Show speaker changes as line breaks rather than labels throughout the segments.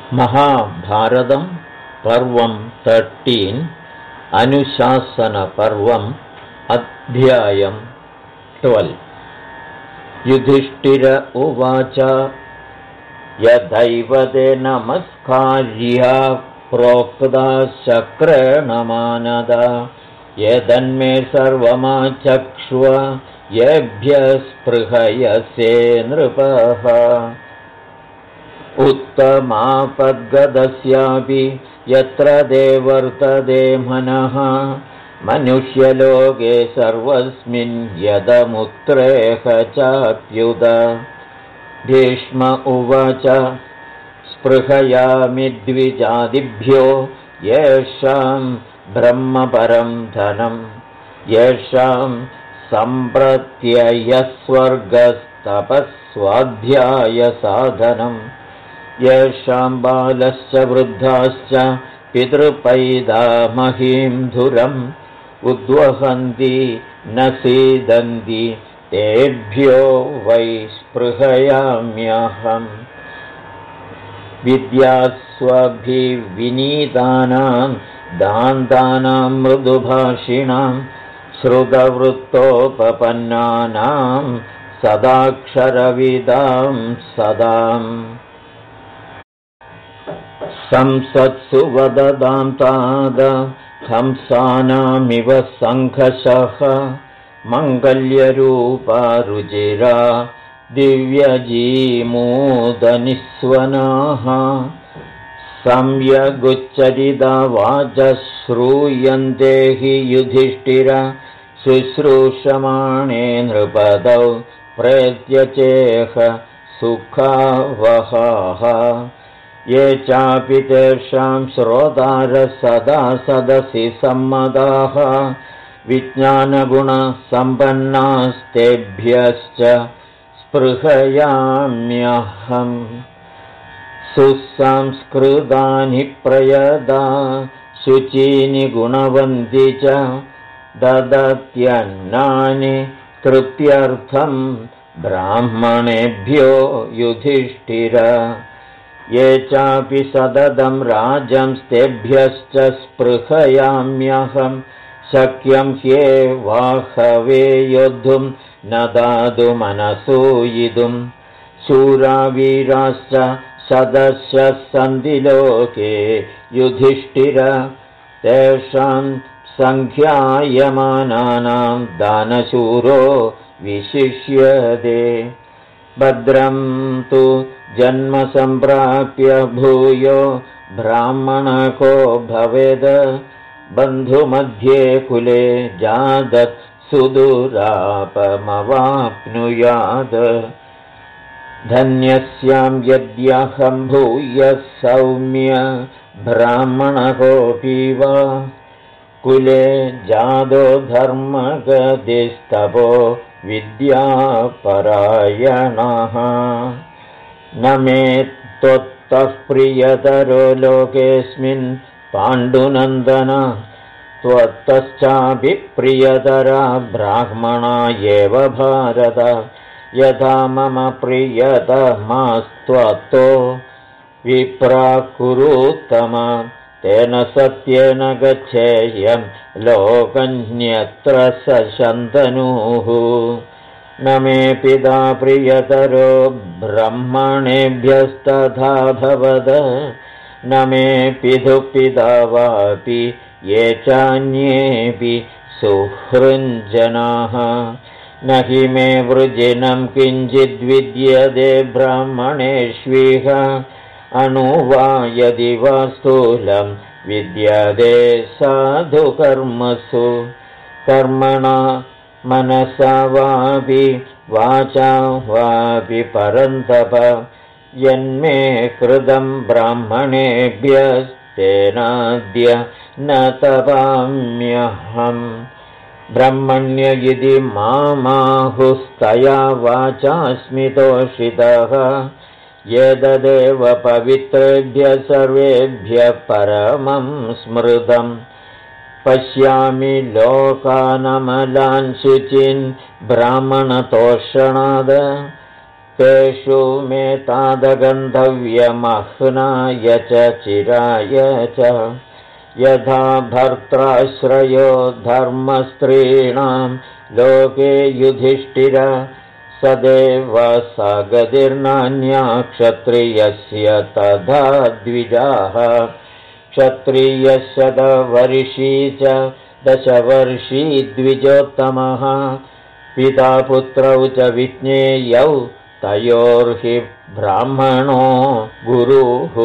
महाभारतं पर्वं 13 अनुशासनपर्वम् अध्यायं 12 युधिष्ठिर उवाच यदैव ते नमस्कार्या प्रोक्ता शक्रणमानदा यदन्मे सर्वमाचक्ष्व येभ्यः स्पृहयसे नृपः उत्तमापद्गदस्यापि यत्र ते वर्तते मनः मनुष्यलोके सर्वस्मिन् यदमुत्रेह चाप्युत भीष्म उवाच स्पृहयामि द्विजादिभ्यो येषां ब्रह्मपरं धनं येषां सम्प्रत्ययस्वर्गस्तपस्वाध्यायसाधनं येषां बालश्च वृद्धाश्च पितृपैतामहीं धुरम् उद्वहन्ति न सीदन्ति तेभ्यो वै स्पृहयाम्यहम् विद्यास्वभिविनीतानां दान्तानां मृदुभाषिणां श्रुतवृत्तोपपन्नानां सदाक्षरविदां सदाम् संसत्सु वददां ताद हंसानामिव सङ्घषः मङ्गल्यरूपा रुचिरा दिव्यजीमूदनिस्वनाः सम्यगुच्चरिता वाचः श्रूयन्ते हि युधिष्ठिर शुश्रूषमाणे नृपदौ प्रेत्यचेह सुखावहाः ये चापि तेषां श्रोतारः सदा सदसि सम्मताः विज्ञानगुणसम्पन्नास्तेभ्यश्च स्पृहयाम्यहम् सुसंस्कृतानि प्रयदा शुचीनि गुणवन्ति च ददत्यन्नानि तृप्त्यर्थं ब्राह्मणेभ्यो युधिष्ठिर ये चापि सततं राजंस्तेभ्यश्च स्पृहयाम्यहं शक्यं ह्येवाहवे योद्धुं न दातुमनसूयितुं शूरावीराश्च सदस्यः सन्ति लोके युधिष्ठिर तेषां सङ्ख्यायमानानां दानशूरो विशिष्यते भद्रं तु जन्म सम्प्राप्य भूयो ब्राह्मणको भवेद बन्धुमध्ये कुले जातः सुदुरापमवाप्नुयात् धन्यस्यां यद्यहं भूयः सौम्य ब्राह्मणकोऽपि वा कुले जातो धर्मगतिस्तपो विद्यापरायणः न मे त्वत्तः प्रियतरो लोकेऽस्मिन् पाण्डुनन्दन त्वत्तश्चापि प्रियतरा ब्राह्मणा एव भारत यथा मम प्रियतमास्त्वत्तो विप्राकुरुत्तम तेन सत्येन गच्छेयं लोकन्यत्र स शन्तनुः न मे पिता प्रियतरो ब्रह्मणेभ्यस्तथा भवद न मे पितुः वापि ये चान्येऽपि सुहृञ्जनाः न हि मे वृजिनं किञ्चिद्विद्यते ब्राह्मणेष्विह अणु वा यदि वा स्थूलं विद्यते साधुकर्मसु कर्मणा मनसा वापि वाचा वापि परन्तप यन्मे कृतं ब्राह्मणेभ्यस्तेनाद्य न तपाम्यहम् ब्रह्मण्य इति मामाहुस्तया वाचास्मि तोषितः एतदेव पवित्रेभ्यः सर्वेभ्यः परमं स्मृतम् पश्यामि लोकानमलान् शुचिन् ब्राह्मणतोषणाद तेषु मे तादगन्धव्यमह्नाय च चिराय च यथा भर्त्राश्रयो धर्मस्त्रीणां लोके युधिष्ठिर सदेव सगतिर्नान्या क्षत्रियस्य तथा द्विजाः क्षत्रियशतवर्षी च दशवर्षी द्विजोत्तमः पिता पुत्रौ च विज्ञेयौ तयोर्हि ब्राह्मणो गुरुः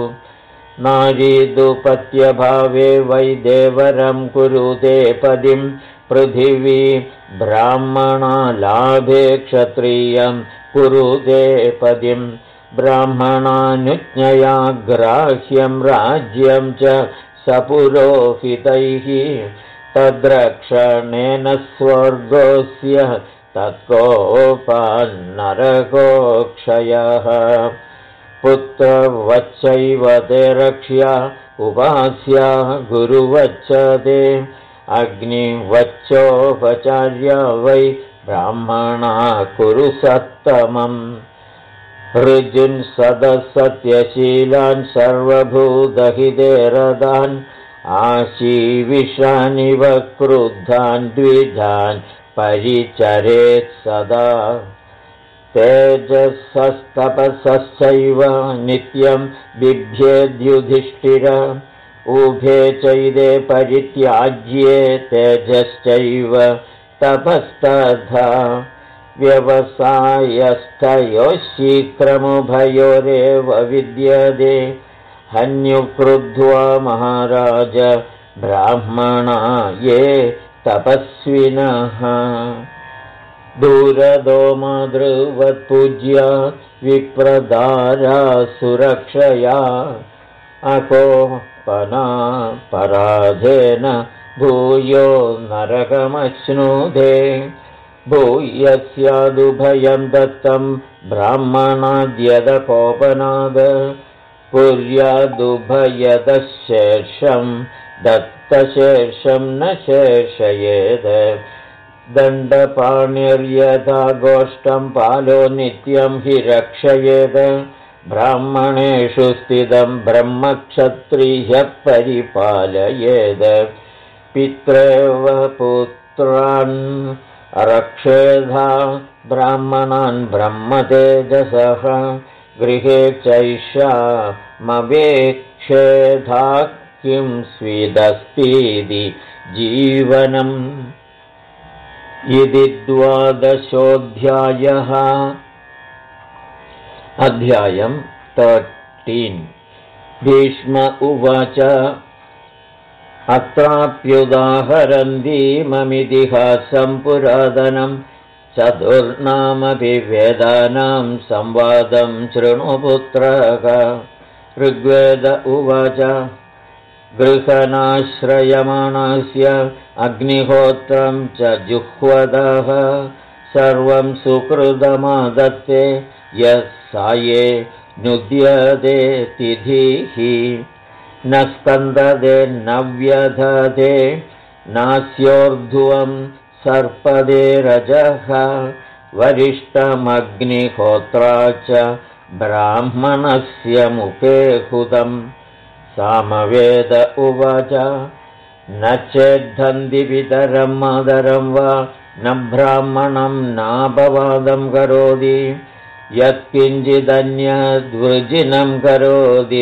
नारीदुपत्यभावे वै देवरं कुरुते पदिं पृथिवी ब्राह्मणालाभे क्षत्रियं कुरुते पदिं ब्राह्मणानुज्ञया ग्राह्यं राज्यं च सपुरोहितैः तद्रक्षणेन स्वर्गोऽस्य तत्कोपान्नरकोक्षयः पुत्रवच्चैव ते रक्ष्या उपास्या गुरुवच्च ते अग्निवच्चोपचार्या वै ब्राह्मणा कुरु सत्तमम् ऋजुन् सदसत्यशीलान् सर्वभूतहिते रदान् आशीविषानिव क्रुद्धान् द्विजान् परिचरेत् सदा तेजसस्तपसश्चैव नित्यं बिभ्येद्युधिष्ठिर उभे चैदे परित्याज्ये तेजश्चैव तपस्तथा व्यवसायस्थयोः शीघ्रमुभयोरेव विद्यते हन्युक्रुद्ध्वा महाराज ब्राह्मणा ये तपस्विनः दूरदो मातृवत्पूज्या विप्रदारा सुरक्षया अकोपना पराधेन भूयो नरकमश्नुते भूयस्यादुभयं दत्तं ब्राह्मणाद्यदकोपनाद कुर्यादुभयदशेषं दत्तशेषं न शेषयेद दण्डपाणिर्यथा गोष्ठं पालो नित्यं हि रक्षयेद ब्राह्मणेषु स्थितं ब्रह्मक्षत्रियः परिपालयेद पित्रेव पुत्रान् रक्षेधा ब्राह्मणान् ब्रह्मतेजसः गृहे चैषा मवेक्षेधा किं स्विदस्तीति जीवनम् इति 12 अध्यायं 13 भीष्म उवाच अत्राप्युदाहरन्तीममितिहासं पुरातनं चतुर्णामपि वेदानां संवादं शृणुपुत्रः ऋग्वेद उवाच गृहनाश्रयमाणस्य अग्निहोत्रं च जुह्वदः सर्वं सुकृतमादत्ते यः साये नुद्यते तिथिः न स्कन्दते न व्यधते नास्योर्ध्वं सर्पदे रजः वरिष्ठमग्निहोत्रा च ब्राह्मणस्य मुखे हुतम् सामवेद उवाच न चेद्धन्ति पितरं मातरं वा न ब्राह्मणं नापवादं करोति यत्किञ्चिदन्यद्वृजिनं करोति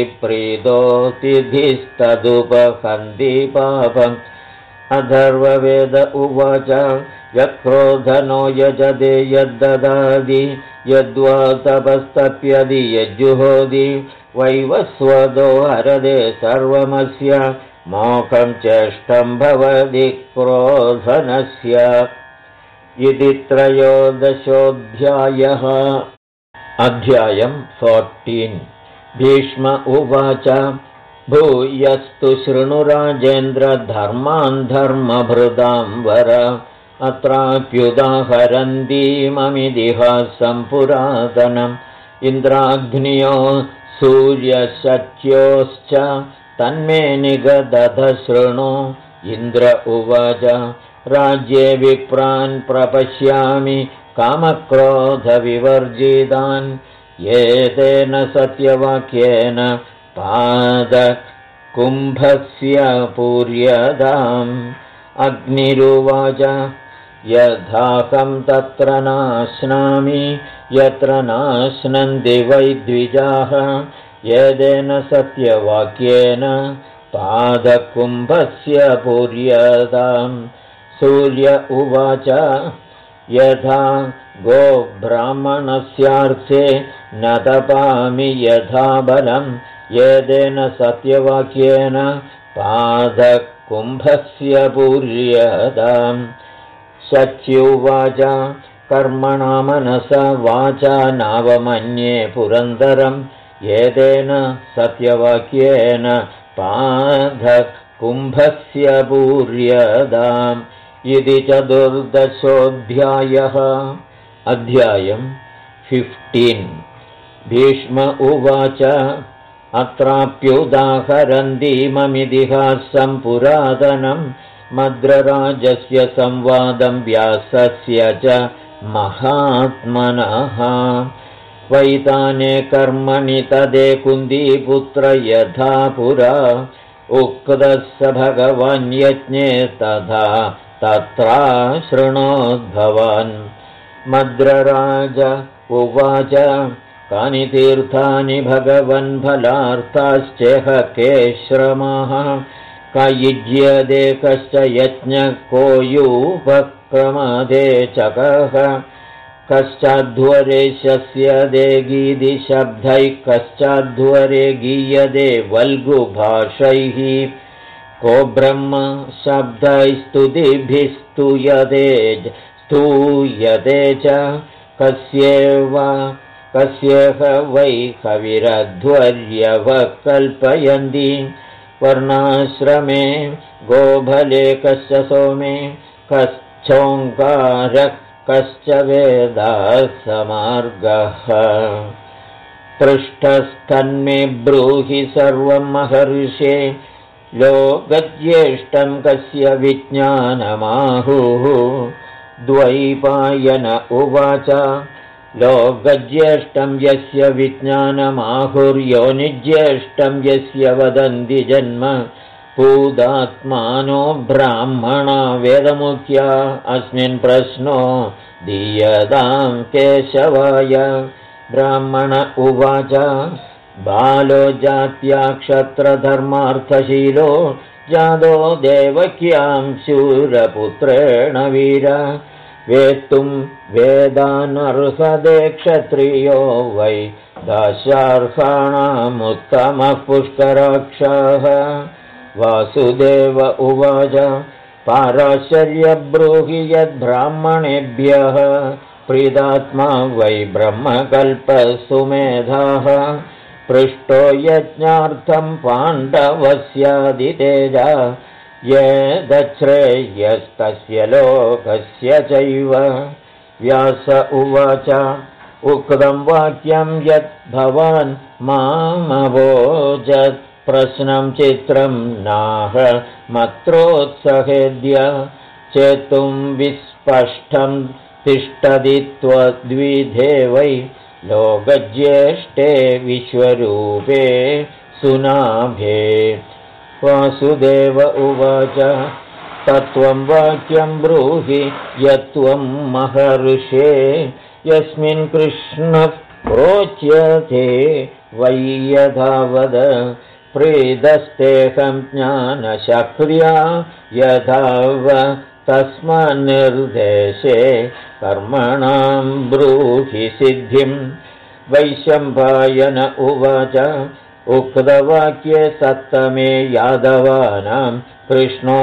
प्रीतोतिथिस्तदुपहन्ति पापम् अथर्ववेद उवाच यक्रोधनो यजते यद्ददाति यद्वा तपस्तप्यति यज्जुहोति वैवस्वतो हरदे सर्वमस्य मोक्षं चेष्टं भवति क्रोधनस्य इति 13 अध्यायं 14 भीष्म उवाच भूयस्तु शृणु राजेन्द्र धर्मान् धर्मभृतां वर अत्राप्युदाहरन्तीममितिहासं पुरातनम् इन्द्राग्न्यो सूर्यशच्योश्च तन्मे निगदध शृणु इन्द्र उवाच राज्ये विप्रान् प्रपश्यामि कामक्रोधविवर्जितान् एतेन सत्यवाक्येन पादकुम्भस्य पूर्यताम् अग्निरुवाच यथाहं तत्र नाश्नामि यत्र नाश्नन्ति वै द्विजाः एतेन सत्यवाक्येन पादकुम्भस्य पूर्यताम् सूर्य उवाच यथा गोब्राह्मणस्यार्थे न तपामि यथा बलम् एतेन सत्यवाक्येन पादकुम्भस्य पूर्यताम् सच्युवाच कर्मणा मनसा वाचा नावमन्ये पुरन्दरम् एतेन सत्यवाक्येन पादकुम्भस्य पूर्यताम् इति 14 अध्यायम् 15 भीष्म उवाच अत्राप्युदाहरन्तीममितिहासं पुरातनं मद्रराजस्य संवादं व्यासस्य च महात्मनः वैताने कर्मणि तदे कुन्दीपुत्र यथा पुरा उक्तः स भगवान् यज्ञे तथा तत्रा शृणोद्भवान् मद्रराज उवाच कानि तीर्थानि भगवन् फलार्थाश्चेह के श्रमः कयुज्यते कश्च यज्ञः को यूपक्रमदे चकः कश्चाध्वरे शस्यदे गीतिशब्दैः कश्चाध्वरे गीयते वल्गुभाषैः को ब्रह्म शब्दैस्तुतिभिः स्तूयते च कस्येह वै कविरध्वर्यवः कल्पयन्ति वर्णाश्रमे गोभले कश्च सोमे कश्चोङ्कारः कश्च वेदाः समार्गः पृष्ठस्तन्मे ब्रूहि सर्वं महर्षे लोकज्येष्ठं कस्य विज्ञानमाहुः द्वैपायन उवाच लोकज्येष्ठं यस्य विज्ञानमाहुर्योनिज्येष्ठं यस्य वदन्ति जन्म पूदात्मानो ब्राह्मणा वेदमुख्या अस्मिन् प्रश्नो दीयतां केशवाय ब्राह्मण उवाच बालो जात्या क्षत्रधर्मार्थशीलो जातो देवक्यां शूरपुत्रेण वीर वेत्तुं वेदानर्हते क्षत्रियो वै दाशार्हाणामुत्तमः पुष्कराक्षः वासुदेव उवाच पाराशर्यब्रूहि यद्ब्राह्मणेभ्यः प्रीदात्मा वै ब्रह्मकल्पसुमेधाः पृष्टो यज्ञार्थं पाण्डवस्यादितेजा ये दच्छ्रेयस्तस्य लोकस्य चैव व्यास उवाच उक्तं वाक्यं यत् भवान् मामवोचत् प्रश्नं चित्रं नाह मत्रोत्सहेद्य चेतुं विस्पष्टं तिष्ठति त्वद्विधे वै लोकज्येष्ठे विश्वरूपे सुनाभे वासुदेव उवाच तत्त्वं वाक्यं ब्रूहि यत्त्वं महर्षे यस्मिन् कृष्णः प्रोच्यते वै यथावद प्रीदस्तेऽहं ज्ञानशक्र्या यथाव तस्मान्निर्देशे कर्मणां ब्रूहि सिद्धिं वैशम्पायन उवाच उक्तवाक्ये सप्तमे यादवानां कृष्णो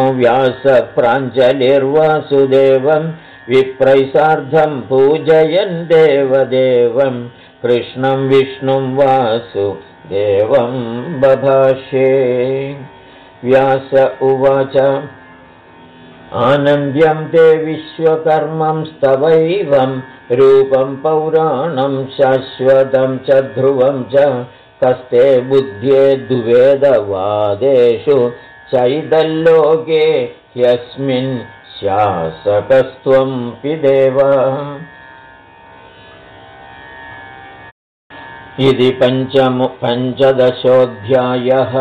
व्यासप्राञ्जलिर्वासुदेवं विप्रैसार्धं पूजयन् देवदेवं कृष्णं विष्णुं वासुदेवं बभाषे व्यास उवाच आनन्द्यं ते विश्वकर्मं स्तवैवं रूपं पौराणं शाश्वतं च ध्रुवं च कस्ते बुद्धे द्वेदवादेषु चैदल्लोके ह्यस्मिन् शासकस्त्वं पिदेव इति पञ्चदशोऽध्यायः।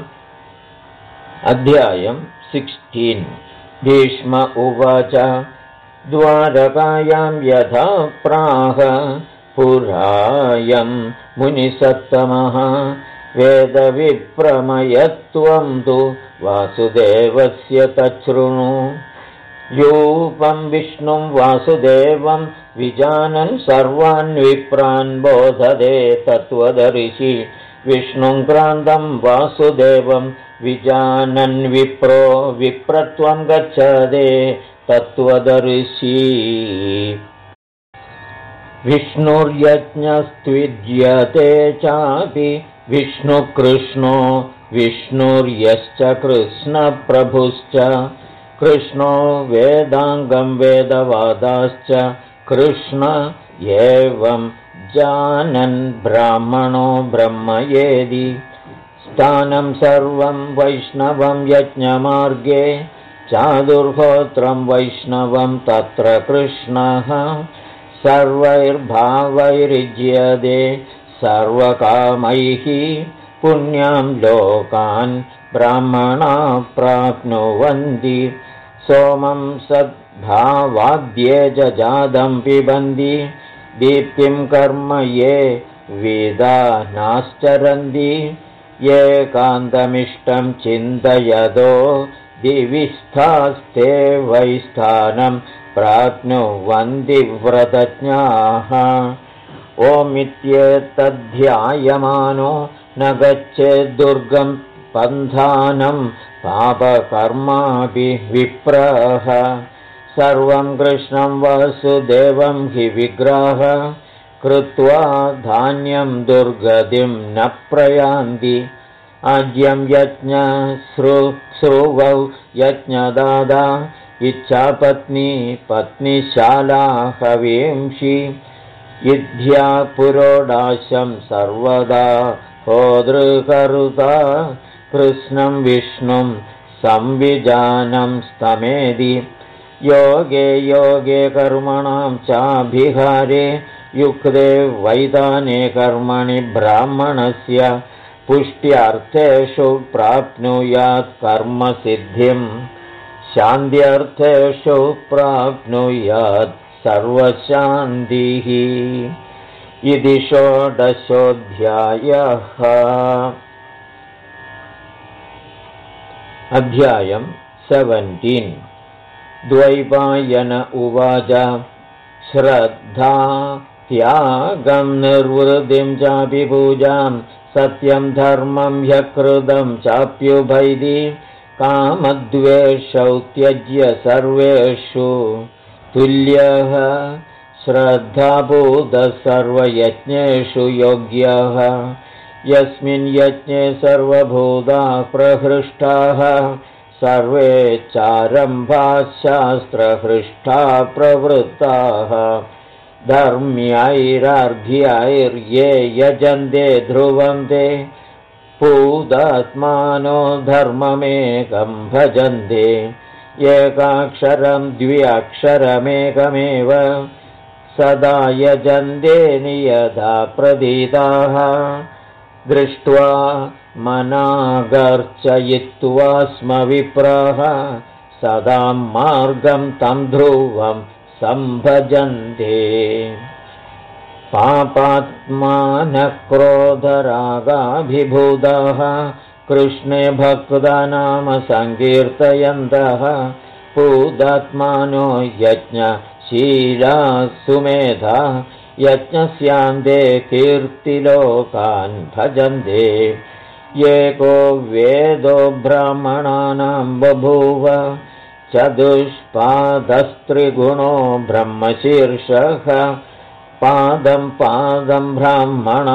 अध्यायं 16। भीष्म उवाच द्वारकायां यथा प्राह पुरायं मुनिसत्तमः वेदविप्रमयत्वं तु वासुदेवस्य तच्छृणु। यूपं विष्णुं वासुदेवं विजानन् सर्वान् विप्रान् बोधते तत्त्वदर्शि। विष्णुं क्रान्तं वासुदेवं विजानन् विप्रो विप्रत्वं गच्छते तत्त्वदर्शि। विष्णुर्यज्ञस्त्विज्यते चापि विष्णुकृष्णो विष्णुर्यश्च कृष्णप्रभुश्च कृष्णो वेदाङ्गं वेदवादाश्च कृष्ण एवं जानन् ब्राह्मणो ब्रह्मयेदि। स्थानं सर्वं वैष्णवं यज्ञमार्गे चातुर्होत्रं वैष्णवं तत्र कृष्णः सर्वैर्भावैर्युज्यते सर्वकामैः पुण्यां लोकान् ब्राह्मणा प्राप्नुवन्ति। सोमं सद्भावाद्ये जातं पिबन्ति दीप्तिं कर्म ये वेदानाश्चरन्ति। एकान्तमिष्टं चिन्तयतो दिविस्थास्ते वै स्थानं प्राप्नुवन्ति व्रतज्ञाः। ओमित्येतद्ध्यायमानो न गच्छेद्दुर्गं पन्थानं पापकर्मापि विप्रः। सर्वं कृष्णं वासुदेवं हि विग्रह कृत्वा धान्यं दुर्गतिं न प्रयान्ति। आज्यं यज्ञश्रुवौ यज्ञदादा इच्छापत्नी पत्नीशाला हवींषि। इद्ध्या पुरोडाशं सर्वदा होदृकरुता कृष्णं विष्णुं संविजानं स्तमेदि। योगे योगे कर्मणां चाभिहारे युक्ते वैदाने कर्मणि ब्राह्मणस्य पुष्ट्यर्थेषु प्राप्नुयात् कर्मसिद्धिं शान्त्यर्थेषु प्राप्नुयात् सर्वशान्तिः। इति षोडशोऽध्यायः। अध्यायं 17। द्वैपायन उवाच श्रद्धा त्यागं निर्वृतिं चापि पूजां सत्यं धर्मं ह्यकृतं चाप्युभैति। कामद्वेषौ त्यज्य सर्वेषु तुल्यः श्रद्धाभूतः सर्वयज्ञेषु योग्यः। यस्मिन् यज्ञे सर्वभूताः प्रहृष्टाः सर्वे चारम्भाः शास्त्रहृष्टा प्रवृत्ताः। धर्म्यैरार्घ्यैर्ये यजन्ते ध्रुवन्ते पूतात्मानो धर्ममेकं भजन्ते। एकाक्षरं द्व्यक्षरमेकमेव सदा यजन्ते नियता प्रतीताः। दृष्ट्वा मनागर्चयित्वा स्म विप्राः सदा मार्गं तं ध्रुवं सम्भजन्ते। पापात्मानः क्रोधरागाभिभूताः कृष्णे भक्तनाम संकीर्तयन्तः। पूतात्मानो यज्ञशीलाः सुमेधा यज्ञस्यान्ते कीर्तिलोकान् भजन्ते। एको वेदो ब्राह्मणानां बभूव चतुष्पादस्त्रिगुणो ब्रह्मशीर्षः। पादं पादं ब्राह्मणा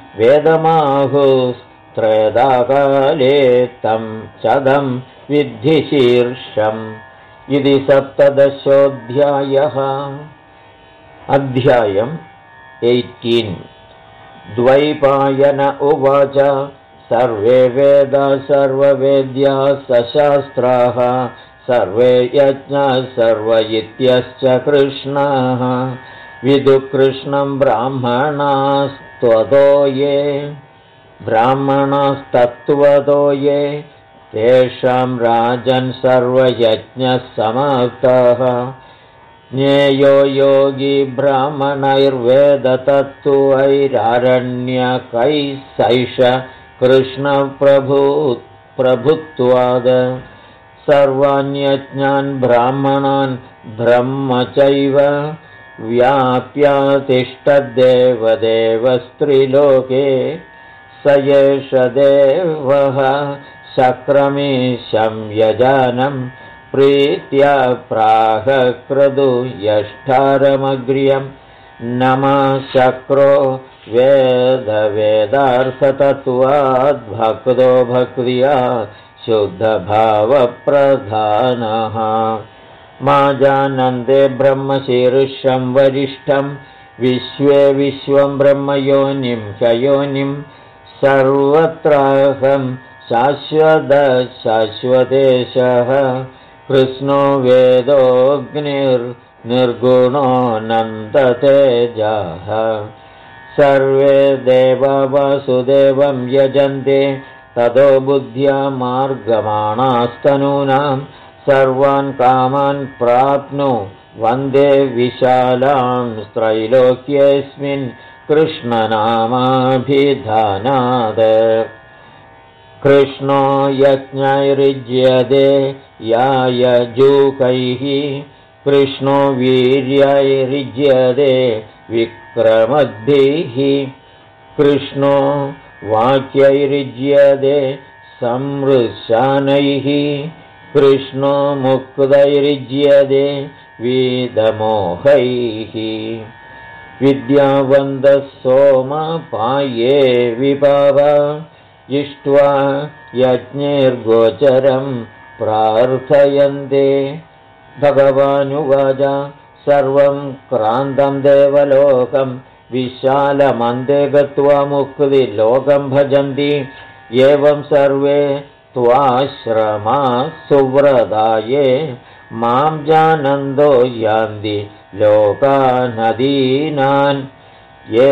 वेदमाहुस्त्रेधाकाले तं चदं विद्धिशीर्षम्। इति 17 अध्यायम् 18। द्वैपायन उवाच सर्वे वेदा सर्ववेद्याः सशास्त्राः सर्वे यज्ञाः सर्वयित्यश्च कृष्णाः। विदुः कृष्णं ब्राह्मणाः त्वतो ये ब्राह्मणास्तत्त्वतो ये तेषां राजन् सर्वयज्ञः समाप्तः ज्ञेयो योगी ब्राह्मणैर्वेदतत्त्वैरारण्यकैः सैष कृष्णप्रभुत्वाद सर्वाण्यज्ञान् ब्राह्मणान् ब्रह्मचैव व्याप्यातिष्ठद्देवदेवस्त्रिलोके स एष देवः शक्रमीशं यजानं प्रीत्या प्राह क्रतु यष्ठारमग्र्यं नमः शक्रो वेदार्थतत्त्वाद्भक्तो भक्त्या शुद्धभावप्रधानः माजानन्दे ब्रह्मशीर्षं वरिष्ठं विश्वे विश्वं ब्रह्मयोनिं ह्ययोनिं सर्वत्राहं शाश्वतेशः कृष्णो वेदोऽग्निर्निर्गुणोऽनन्ततेजः सर्वे देवा वासुदेवं यजन्ते ततो बुद्ध्या मार्गमाणास्तनूनां सर्वान् कामान् प्राप्नु वन्दे विशालां त्रैलोक्येऽस्मिन् कृष्णनामाभिधानाद कृष्णो यज्ञैर्युज्यते यायजूकैः कृष्णो वीर्यैर्युज्यते विक्रमद्भिः कृष्णो वाक्यैर्युज्यते संमृशानैः कृष्णो मुक्तैर्युज्यते वेदमोहैः विद्यावन्तः सोमपाये विपाव इष्ट्वा यज्ञैर्गोचरं प्रार्थयन्ते भगवानुवाच सर्वं क्रान्तं देवलोकं विशालमन्दे गत्वा मुक्तिलोकं भजन्ति एवं सर्वे त्वाश्रमा सुव्रताये मां जानन्दो यान्ति लोकानदीनान् ये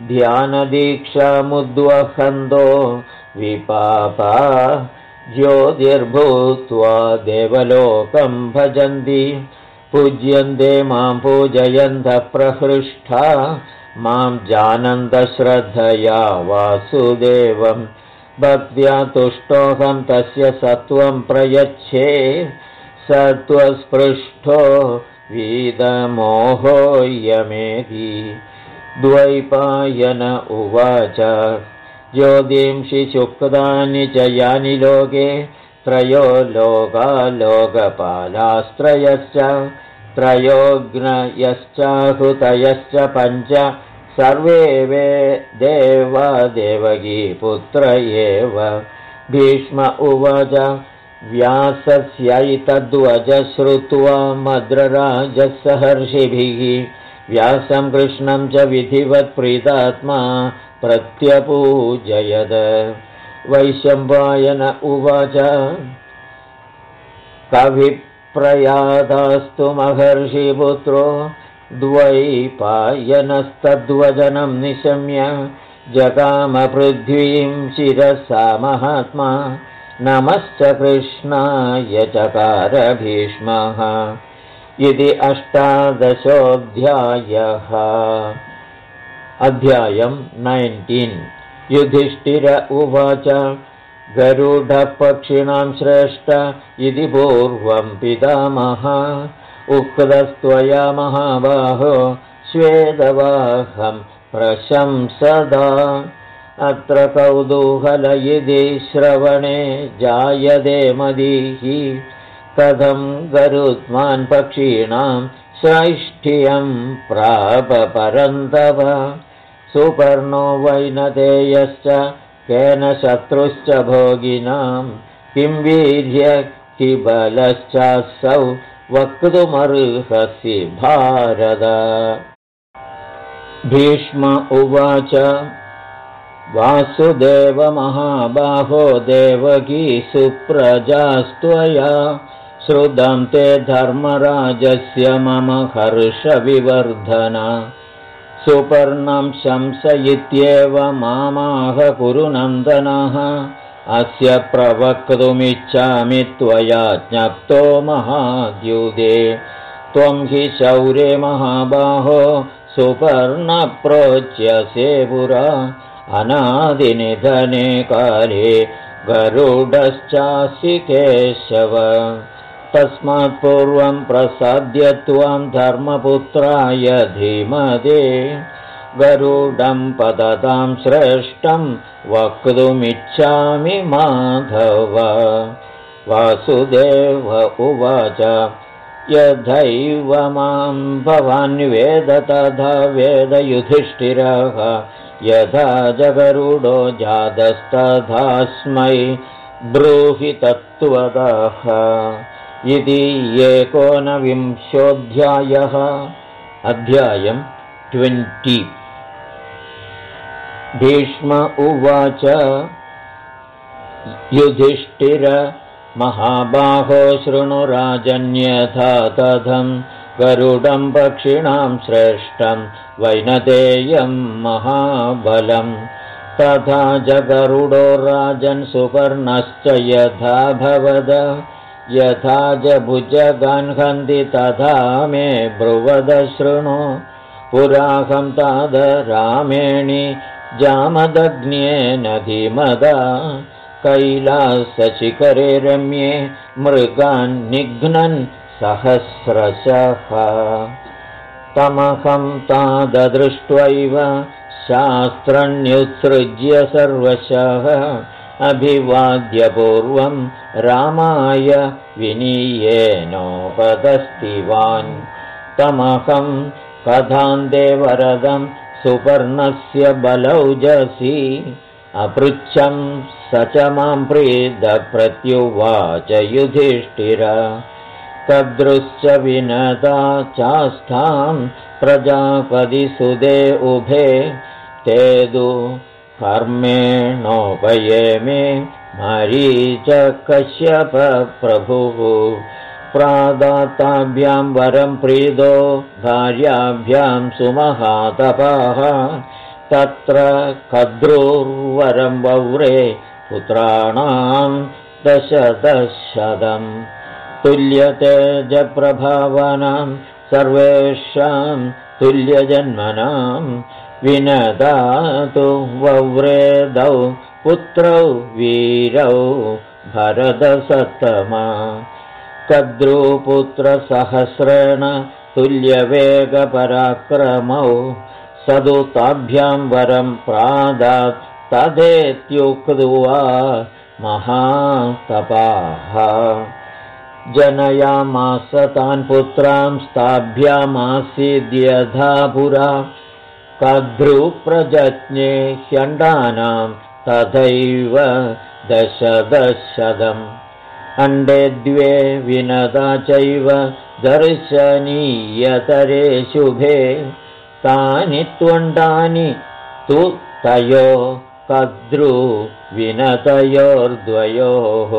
ध्यानदीक्षामुद्वहन्तो विपापा ज्योतिर्भूत्वा देवलोकं भजन्ति पूज्यन्ते मां पूजयन्तः प्रहृष्टा मां जानन्तश्रद्धया वासुदेवं भक्त्या तुष्टोऽहं तस्य सत्त्वं प्रयच्छे सत्त्वस्पृष्टो वीदमोहोऽयमेति द्वैपायन उवाच ज्योतिंषि शुक्तानि च यानि लोके त्रयो लोका लोकपालास्त्रयश्च त्रयोग्नयश्चाहुतयश्च पञ्च सर्वे वे देवदेवकी पुत्र एव भीष्म उवाच व्यासस्यैतद्वच श्रुत्वा मद्रराजः सहर्षिभिः व्यासं कृष्णं च विधिवत् प्रीतात्मा प्रत्यपूजयद वैशम्पायन उवाच कविप्रयादास्तु महर्षिपुत्रो द्वैपायनस्तद्वचनं निशम्य जगामपृथ्वीं शिरसा महात्मा नमश्च कृष्णाय चकार भीष्मः इति 18 अध्यायं 19 युधिष्ठिर उवाच गरुडपक्षिणां श्रेष्ठ इति पूर्वं पितामह उक्तस्त्वया महाबाहो श्वेतवाहं प्रशंसदा अत्र कौतूहल इति श्रवणे जायते मदीः कथं गरुत्मान् पक्षीणां श्रैष्ठ्यं प्राप परन्तप सुपर्णो वैनतेयश्च केन शत्रुश्च भोगिनां किं वीर्य किबलश्चासौ वक्तुमर्हसि भारत भीष्म उवाच वासुदेव महाबाहो देवकी सुप्रजास्त्वया श्रुतं ते धर्मराजस्य मम हर्षविवर्धन सुपर्णं शंसयित्येव मामाह कुरु नन्दनः अस्य प्रवक्तुमिच्छामि त्वया ज्ञप्तो महाद्युदे त्वं हि शौरे महाबाहो सुपर्णप्रोच्यसे पुरा अनादिनिधने काले गरुडश्चासि केशव तस्मात् पूर्वं प्रसाद्य त्वं धर्मपुत्राय धीमते गरुडं पततां श्रेष्ठं वक्तुमिच्छामि माधव वासुदेव उवाच यथैव मां भवान् वेद तथा वेद युधिष्ठिरः यथा जगरुडो जातस्तथास्मै ब्रूहि तत्त्वतः इति 19 अध्यायम् 20 भीष्म उवाच युधिष्ठिर महाबाहो शृणुराजन्यथा कथं गरुडं पक्षिणां श्रेष्ठं वैनतेयं महाबलं तथा च गरुडो राजन् सुपर्णश्च यथा भवद यथा च भुजगान् हन्ति तथा मे ब्रुवद शृणु पुराहं ताद रामेणि जामदग्न्येन धीमदा कैलासशिखरे रम्ये मृगान् निघ्नन् सहस्रशः तमहं तादृष्ट्वैव शास्त्रण्युत्सृज्य सर्वशः अभिवाद्य पूर्वं रामाय विनीयेनोपदस्तिवान् तमहं कथान्ते वरदं सुपर्णस्य बलौजसि अपृच्छं स च मां प्रीदप्रत्युवाच युधिष्ठिर कद्रुश्च विनता चास्थां प्रजापतिसुदे उभे ते तु कर्मेणोपयेमे मरीच कश्यप प्रभुः प्रादाताभ्यां वरं प्रीदो भार्याभ्यां सुमहातपाः तत्र कद्रुर्वरं वव्रे पुत्राणां दशदशदम् तुल्यतेजप्रभावानां सर्वेषां तुल्यजन्मनां विनदातु वव्रेदौ पुत्रौ वीरौ भरतसत्तमा कद्रुपुत्रसहस्रेण तुल्यवेगपराक्रमौ सदुताभ्यां वरं प्रादात् तदेत्युक्त्वा महातपाः जनयामास तान् पुत्रां स्थाभ्यामासीद्यथा पुरा कद्रुप्रजज्ञे ह्यण्डानां तथैव दशदशदम् अण्डे द्वे विनदा चैव दर्शनीयतरे शुभे तानि त्वण्डानि तु तयो कद्रु विनतयोर्द्वयोः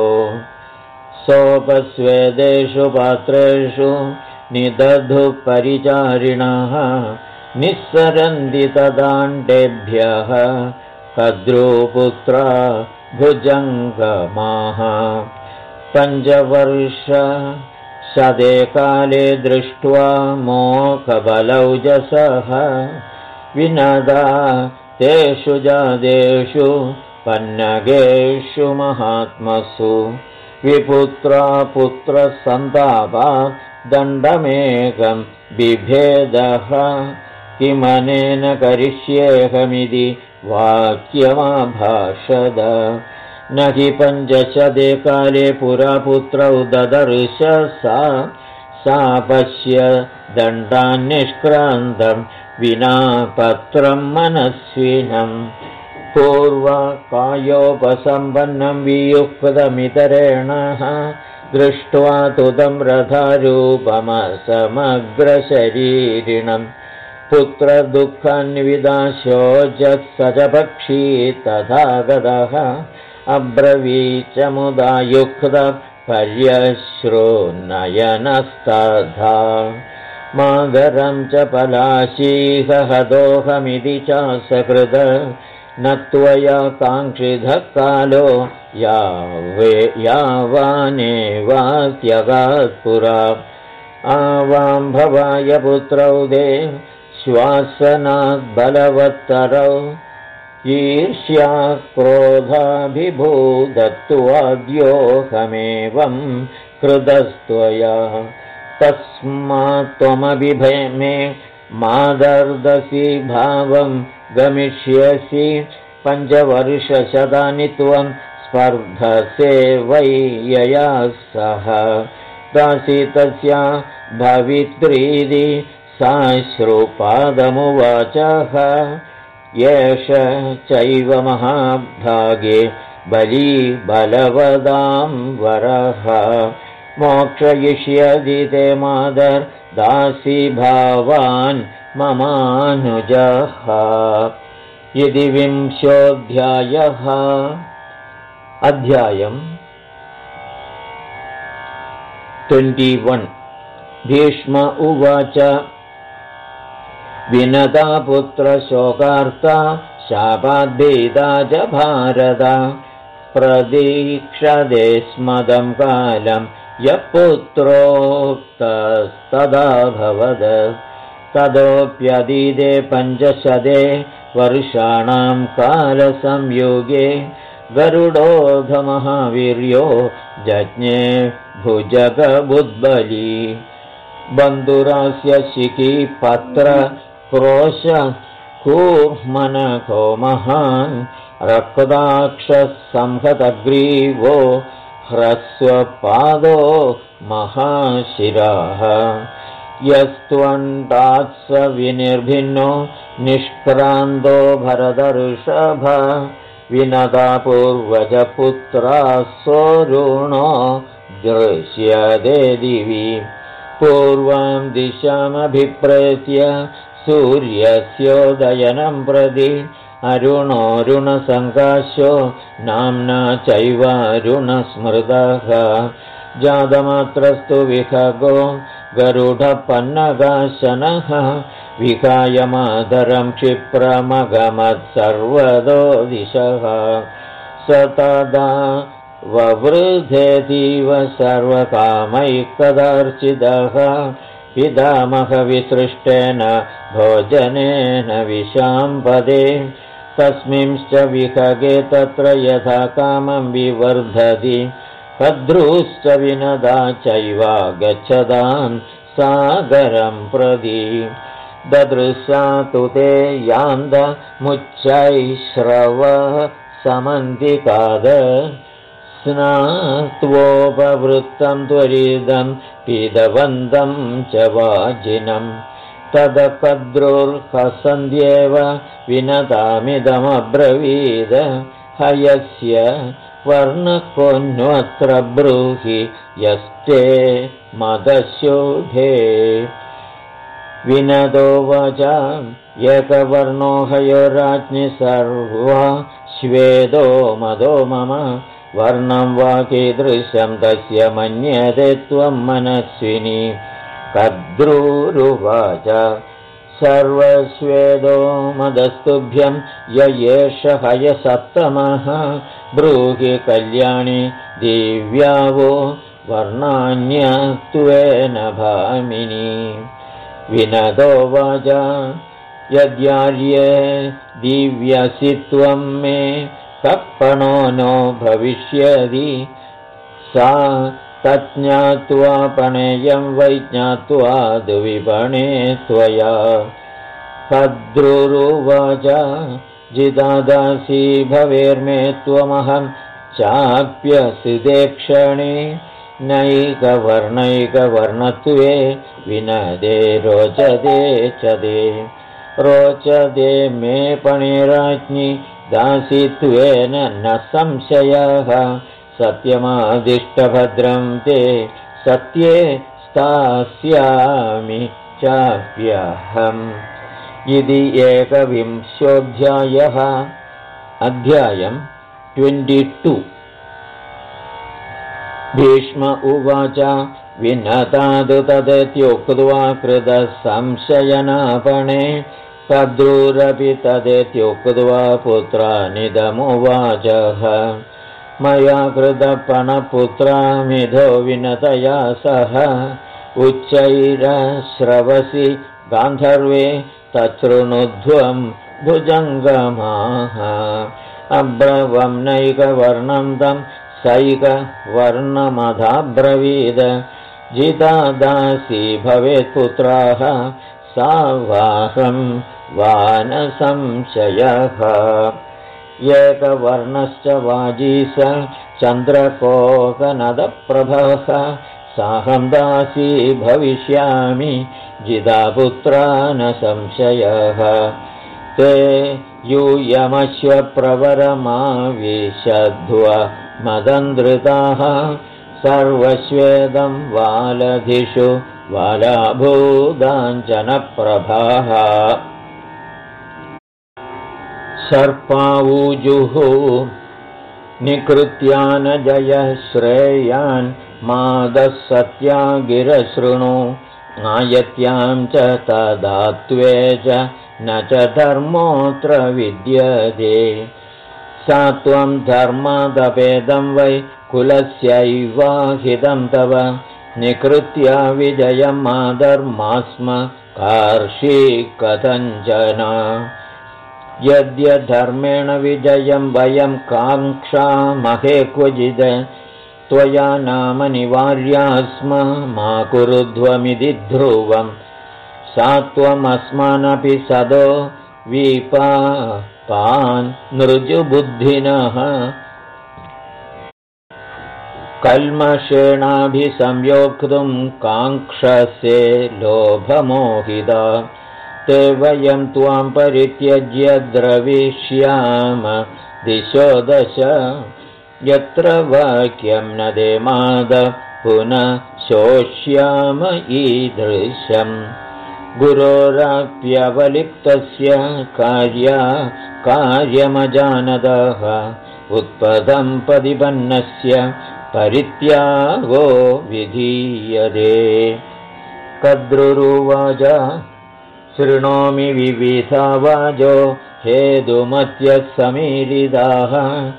सोपस्वेदेषु पात्रेषु निदधु परिचारिणः निस्सरन्ति तदाण्डेभ्यः कद्रुपुत्रा भुजङ्गमाः 5 वर्षशदे काले दृष्ट्वा मोकबलौजसः विनदा तेषु जादेषु पन्नगेषु महात्मसु विपुत्रा पुत्रसन्तापात् दण्डमेकं बिभेदः किमनेन करिष्येऽहमिति वाक्यमाभाषद न हि 500 काले पुरा पुत्रौ ददर्श सा पश्य दण्डान्निष्क्रान्तं विना पत्रं मनस्विनं पूर्वकायोपसम्पन्नं वियुक्तमितरेण दृष्ट्वा तुदं रथारूपमसमग्रशरीरिणं पुत्रदुःखान्विदाशोचः स च पक्षी तथा गतः अब्रवीच मुदा युक्तपर्यश्रोन्नयनस्तथा मादरं च पलाशीहदोहमिति चासकृत न त्वया काङ्क्षितः कालो यावानेवात्यगात्पुरा आवां भवाय पुत्रौ दे श्वासनाद्बलवत्तरौ ईर्ष्या क्रोधाभिभूतत्वाद्योऽहमेवं कृतस्त्वया तस्मात् त्वमभिभमे मादर्दसि भावं गमिष्यसि 5 वर्षशतानि त्वं स्पर्धसे वै यया सह दासी तस्या भवित्रीति साश्रुपादमुवाचः एष चैव महाभागे बली बलवदां वरः मोक्षयिष्यति ते मादर् दासी भावान् ममानुजः इति 20ोऽध्यायः अध्यायम् 21 भीष्म उवाच विनता पुत्रशोकार्ता शापाद्भीता च भारत प्रदीक्षते स्मदं कालं यः पुत्रोक्तस्तदाभवद तदोऽप्यतीते 500 वर्षाणां कालसंयोगे गरुडोऽघमहावीर्यो जज्ञे भुजगबुद्बली बन्धुरास्य शिखी पत्र क्रोश कूर्मनको महान् रक्ताक्षसंहतग्रीवो ह्रस्वपादो महाशिराः यस्त्वन्तात्स विनिर्भिन्नो निष्क्रान्तो भरतऋषभ विनता पूर्वजपुत्रासोरुणो दृश्यते दिवि पूर्वां दिशामभिप्रेत्य सूर्यस्योदयनं प्रति अरुणोऽरुणसङ्काशो नाम्ना चैवारुणस्मृतः जातमात्रस्तु विहगो गरुडपन्नगाशनः विहायमादरं क्षिप्रमगमत्सर्वतो दिशः स तदा ववृधेतीव सर्वकामैकदर्चितः पितामहविसृष्टेन भोजनेन विशाम्पदे तस्मिंश्च विहगे तत्र यथा कामं विवर्धति कद्रूश्च विनदा चैवा गच्छतां सागरं प्रति ददृशा तु ते यान्दमुच्चैश्रवः समन्तिकाद स्नात्वोपवृत्तं त्वरितं पीतवन्तं च वाजिनं तदकद्रुर्हसन्त्येव विनतामिदमब्रवीद हयस्य वर्णकोऽन्वत्र ब्रूहि यस्ते मदशोधे विनदो वच एकवर्णो हयो राज्ञि सर्वा श्वेदो मदो मम वर्णं वा कीदृशं तस्य मन्यते त्वं मनस्विनी कद्रुरुवाच सर्वश्वेदो मदस्तुभ्यं य एष हयसप्तमः ब्रूहि कल्याणि दिव्यावो वर्णान्यत्वेन भामिनी विनदो वाच यद्यार्ये दिव्यसि त्वं मे कप्पणो नो भविष्यति सा तज्ज्ञात्वा पणेयं वै ज्ञात्वा दुविपणे त्वया कद्रुरुवाच जिदादासी भवेर्मे त्वमहं चाप्यसिदेक्षणे नैकवर्णैकवर्णत्वे विनदे रोचते च ते रोचते मे पणिराज्ञि दासीत्वेन न संशयः सत्यमादिष्टभद्रं ते सत्ये स्थास्यामि चाप्यहम् इति 21ोऽध्यायः अध्यायम् 22 भीष्म उवाच विनतादु तदेत्युक्त्वा कृतः संशयनापणे कद्रुरपि तदेत्युक्त्वा पुत्रानिदमुवाचः मया कृतपणपुत्रामिधो विनतया सह उच्चैरश्रवसि गान्धर्वे तच्छृणुध्वं भुजङ्गमाः अब्रवं नैकवर्णं तं सैकवर्णमधाब्रवीद जिता दासी भवेत्पुत्राः सा वाहं वानसंशयः एकवर्णश्च वाजीस चन्द्रकोकनदप्रभः साहं दासी भविष्यामि जितापुत्रा न संशयः ते यूयमश्वप्रवरमाविशध्वा मदन्द्रिताः सर्वश्वेदं वालधिषु वालाभूदाञ्जनप्रभाः सर्पावूजुः निकृत्यानजयः श्रेयान् मादः सत्या गिरशृणु आयत्यां च तदात्वे च न च धर्मोऽत्र विद्यते सा त्वं धर्मादपेदं वै कुलस्यैवाहितं तव निकृत्या विजयं माधर्मास्म कार्षीकथञ्जन यद्यधर्मेण विजयं वयं काङ्क्षामहे क्वचिद त्वया नाम निवार्या स्म मा कुरुध्वमिति ध्रुवं सा त्वमस्मानपि सदो विपापान् नृजुबुद्धिनः कल्मषेणाभिसंयोक्तुं काङ्क्षसे लोभमोहिता ते वयं त्वां परित्यज्य द्रविष्याम दिशो दश यत्र वाक्यं न देमाद पुनः शोष्याम ईदृशम् गुरोराप्यवलिप्तस्य कार्यमजानदः उत्पदं पदिपन्नस्य परित्यागो विधीयते कद्रुरुवाच शृणोमि विविधा वाजो हेतुमत्यः समीरिताः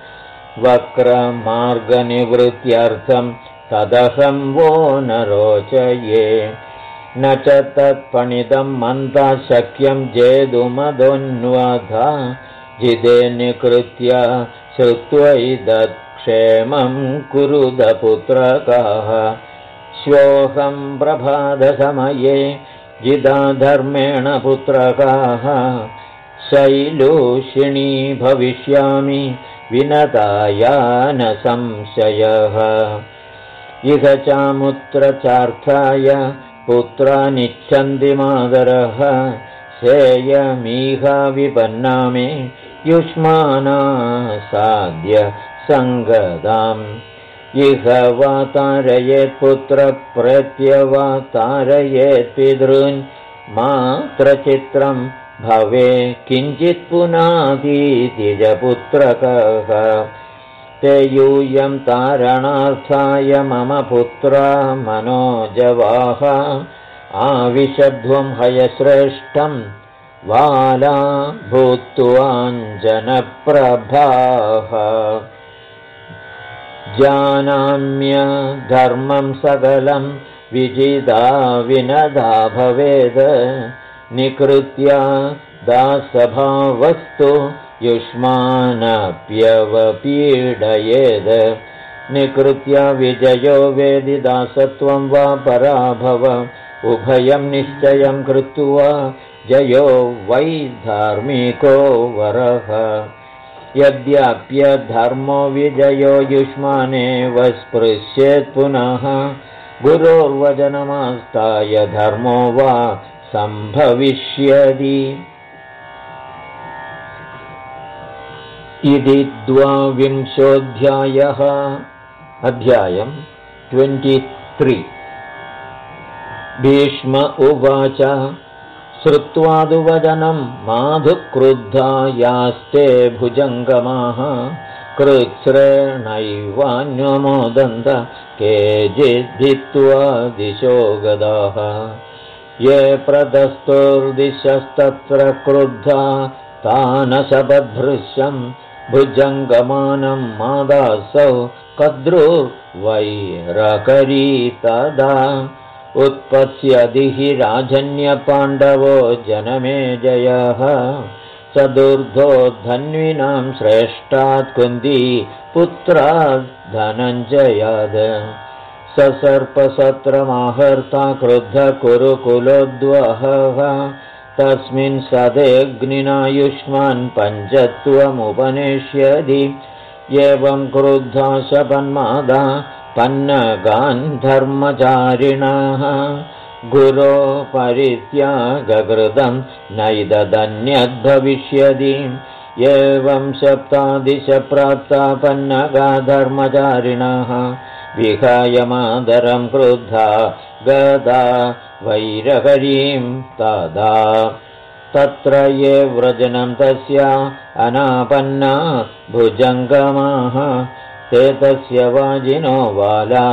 वक्रमार्गनिवृत्त्यर्थं तदहं वो न रोचये न च तत्पणितं मन्ता शक्यं जेतुमदोन्वधा जिदे निकृत्य श्रुत्वैदत्क्षेमं कुरुदपुत्रकाः श्वोऽहं प्रभातसमये जिदा धर्मेण पुत्रकाः शैलूषिणी भविष्यामि विनताया न संशयः इह चामुत्र चार्थाय पुत्रानिच्छन्ति मातरः सेयमीह विपन्ना मे युष्माना साद्य सङ्गदाम् इह वा तारयेत् पुत्रप्रत्य वा तारयेत् पितॄन् मात्रचित्रं भवे किञ्चित् पुनातीतिजपुत्रकः ते यूयं तारणार्थाय मम पुत्रा मनोजवाः आविशध्वं हयश्रेष्ठं वाला भूत्वाञ्जनप्रभाः जानाम्य धर्मं सकलं विजिता विनदा भवेद निकृत्या दासभावस्तु युष्मानप्यवपीडयेद निकृत्या विजयो वेदि दासत्वं वा पराभव उभयं निश्चयं कृत्वा जयो वै धार्मिको वरः यद्यप्यधर्मो विजयो युष्मानेव स्पृश्येत् पुनः गुरोर्वचनमास्ताय धर्मो वा सम्भविष्यति इति 12 अध्यायम् 23 भीष्म उवाच श्रुत्वादुवचनं माधुक्रुद्धा यास्ते भुजङ्गमाः कृच्छ्रेणैवान्वमोदन्त केचिद्धित्वा दिशो गदाः ये प्रदस्तुर्दिशस्तत्र क्रुद्धा तानशबद्भृश्यं भुजङ्गमानं मादासौ कद्रुर्वैरकरी तदा उत्पत्स्यदिः राजन्यपाण्डवो जनमेजयः चतुर्धो धन्विनां श्रेष्ठात् कुन्ती पुत्रात् धनञ्जयाद ससर्पसत्रमाहर्ता क्रुद्धकुरुकुलोद्वहः तस्मिन् सदेऽग्निनायुष्मान् पञ्चत्वमुपनेष्यति एवं क्रुद्धा शपन्मादा पन्नगान् धर्मचारिणः गुरो परित्यागकृतं नैददन्यद्भविष्यति एवं सप्तादिशप्राप्ता पन्नगा धर्मचारिणः विहाय मादरं क्रुद्धा गदा वैरहरीं तदा तत्र ये व्रजनं तस्या अनापन्ना भुजङ्गमाः ते तस्य वाजिनो वाला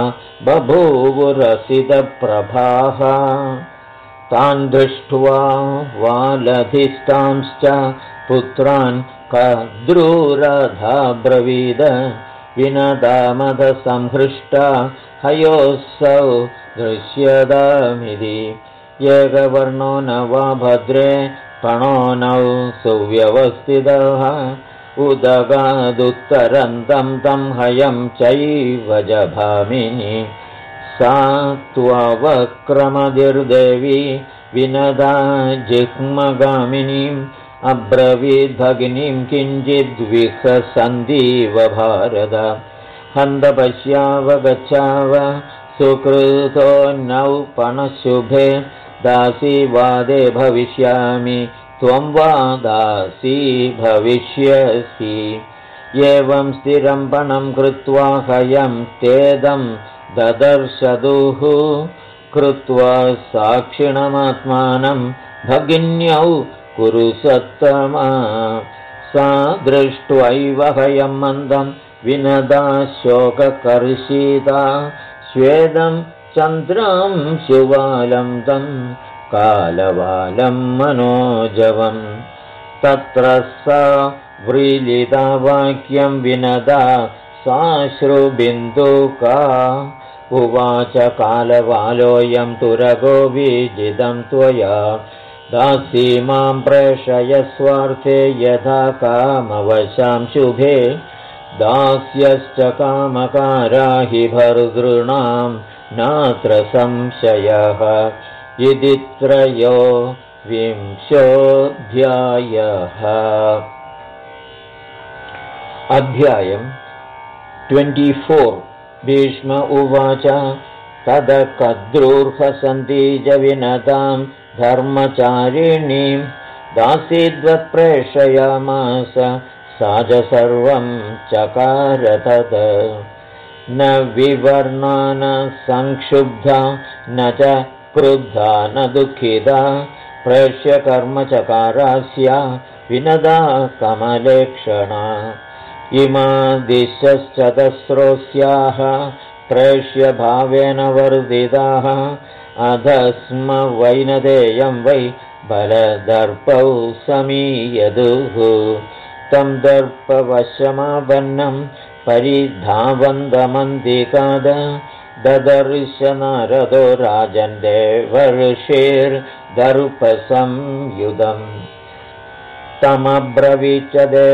बभूवुरसितप्रभाः तान् दृष्ट्वा वालधिष्ठांश्च पुत्रान् कद्रूरधा ब्रवीद विनदामदसंहृष्टा हयोऽसौ दृश्यतामिति एकवर्णो न वा भद्रे पणोनौ सुव्यवस्थितः उदगादुत्तरन्तं तं हयं चैव जभामिनि सा त्ववक्रमदिर्देवी विनदा जिह्मगामिनीम् अब्रवीद्भगिनीं किञ्चिद्विहसन्तीव भारत हन्त पश्याव गच्छाव सुकृतो नौ पणशुभे दासी वादे भविष्यामि त्वं वा दासी भविष्यसि एवं स्थिरं पणं कृत्वा हयं तेदं ददर्शदुः कृत्वा साक्षिणमात्मानं भगिन्यौ कुरु सत्तमा सा दृष्ट्वैव हयं मन्दं विनदा शोककर्षिता स्वेदं चन्द्रं शुवालं तं कालवालं मनोजवं तत्र सा व्रीलिता वाक्यं विनदा साश्रुबिन्दुका उवाच कालवालोऽयं तुरगो विजितं त्वया दासी मां प्रेषय स्वार्थे यथा कामवशां शुभे दास्यश्च कामकारा हि भर्तॄणां नात्र संशयः इति 23 अध्यायम् 24 भीष्म उवाच तद कद्रूर्हसन्तीज विनतां धर्मचारिणीं दासीद्वत् प्रेषयामास सा च सर्वं चकार तत् न विवर्णा न संक्षुब्धा न च क्रुद्धा न दुःखिता प्रेष्य कर्मचकारास्या विनदा कमलेक्षणा इमा दिशश्चतस्रोऽस्याः प्रेष्य भावेन वर्धिताः अधस्म वैनदेयं वै बलदर्पौ समीयदुः तं दर्पवशमापन्नं परिधावन्तमन्तिकाद ददर्श नारदो राजन् देवर्षिर्दर्पसंयुधम् तमब्रवीच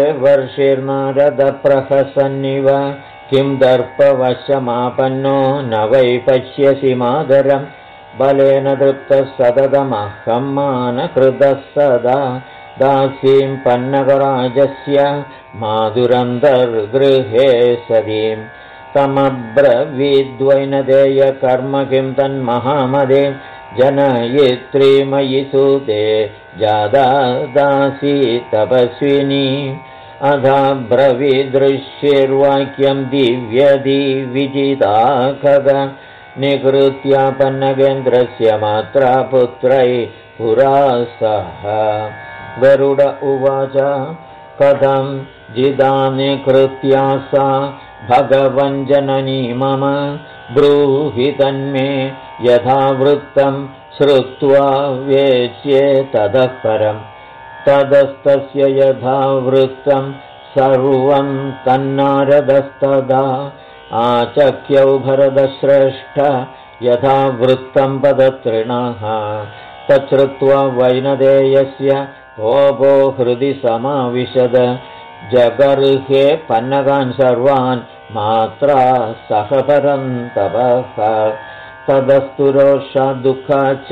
देवर्षिर्नारदप्रहसन्निव किं दर्पवशमापन्नो न वै पश्यसि मादरम् बलेन तृप्तः सततमहं मानकृतः सदा दासीं पन्नगराजस्य माधुरन्तर्गृहे सदीं तमब्रवीद्वैनदेय कर्म किं तन्महामदे जनयित्री मयि सूते जादा दासी तपस्विनी अधा ब्रवीदृश्यैर्वाक्यं दिव्यदिविजिता खग निकृत्यापन्नगेन्द्रस्य मात्रा पुत्रै पुरा सह गरुड उवाच कथं जिदानि कृत्या सा भगवञ्जननी मम ब्रूहि तन्मे यथावृत्तं श्रुत्वा वेच्ये ततः परम् ततस्तस्य यथावृत्तं सर्वं तन्नारदस्तदा आचख्यौ भरतश्रेष्ठ यथावृत्तं पदतृणः तच्छ्रुत्वा वैनदेयस्य कोपो हृदि समाविशद जगर्हे पन्नगान् सर्वान् मात्रा सह परन्तपः तदस्तु रोषा दुःखा च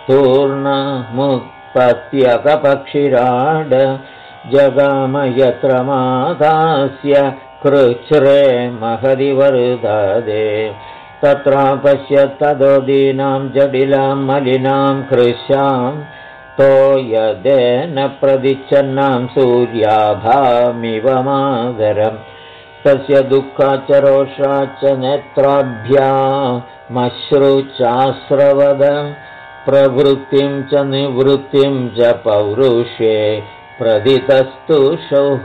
तूर्णमुत्पत्यकपक्षिराड जगाम यत्र मादास्य कृच्छ्रे महदिवर्धदे तत्रापश्य तदो दीनां जटिलां मलिनां कृशां तोयदेन प्रदिच्छन्नां सूर्याभामिव मादरम् तस्य दुःखा च रोषा च नेत्राभ्यामश्रुचास्रवद प्रवृत्तिं च निवृत्तिं च पौरुषे प्रदितस्तुषुः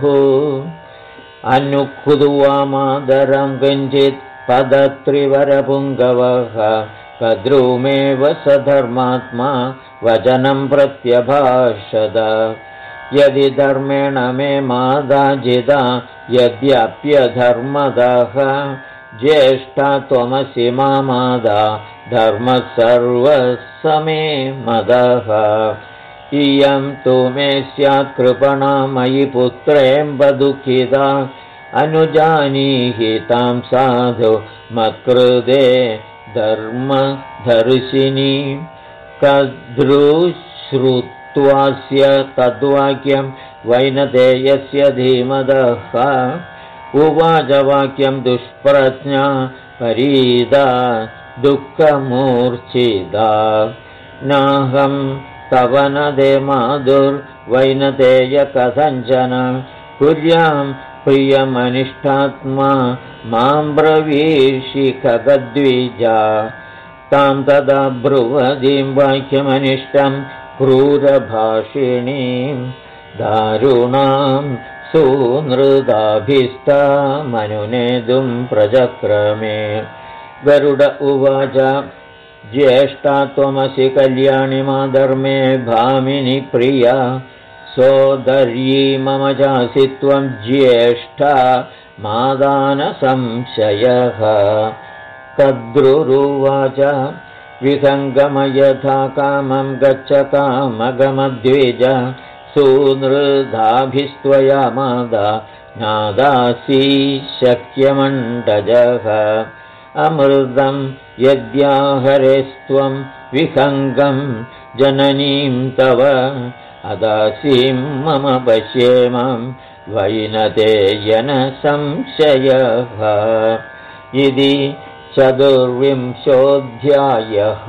अनुकुद्वा मादरं किञ्चित् पदत्रिवरपुङ्गवः कद्रूमेव स धर्मात्मा वचनं प्रत्यभाषद यदि धर्मेण मे मादाजिदा यद्यप्यधर्मदः ज्येष्ठा त्वमसि मादा धर्मः सर्वस्य मे मदः इयं तु मे स्यात् कृपणा मयि पुत्रेम्ब दुःखिता अनुजानीहि तां साधु मत्कृते धर्मदर्शिनी कद्रुश्रुत्वास्य तद्वाक्यं वैनतेयस्य धीमदः उवाच वाक्यं दुष्प्रज्ञा परीदा दुःखमूर्च्छिदा नाहं तव न दे माधुर्वैनतेय कथञ्चन कुर्यां प्रियमनिष्ठात्मा मां ब्रवीषि खगद्विजा तां तदा ब्रुवतीं वाक्यमनिष्टं क्रूरभाषिणीं दारुणां सूनृदाभिस्तामनुनेदुं प्रचक्रमे गरुड उवाच ज्येष्ठा त्वमसि कल्याणि माधर्मे भामिनि प्रिया सोदर्यी मम चासि त्वं ज्येष्ठा मादानसंशयः कद्रुरुवाच विसङ्गम यथा कामं गच्छ कामगमद्विज सूनृदाभिस्त्वया मादा नादासी शक्यमण्डजः अमृतं यद्याहरेस्त्वं विसङ्गं जननीं तव अदासीं मम पश्येमं वैनतेयन संशयः इति 24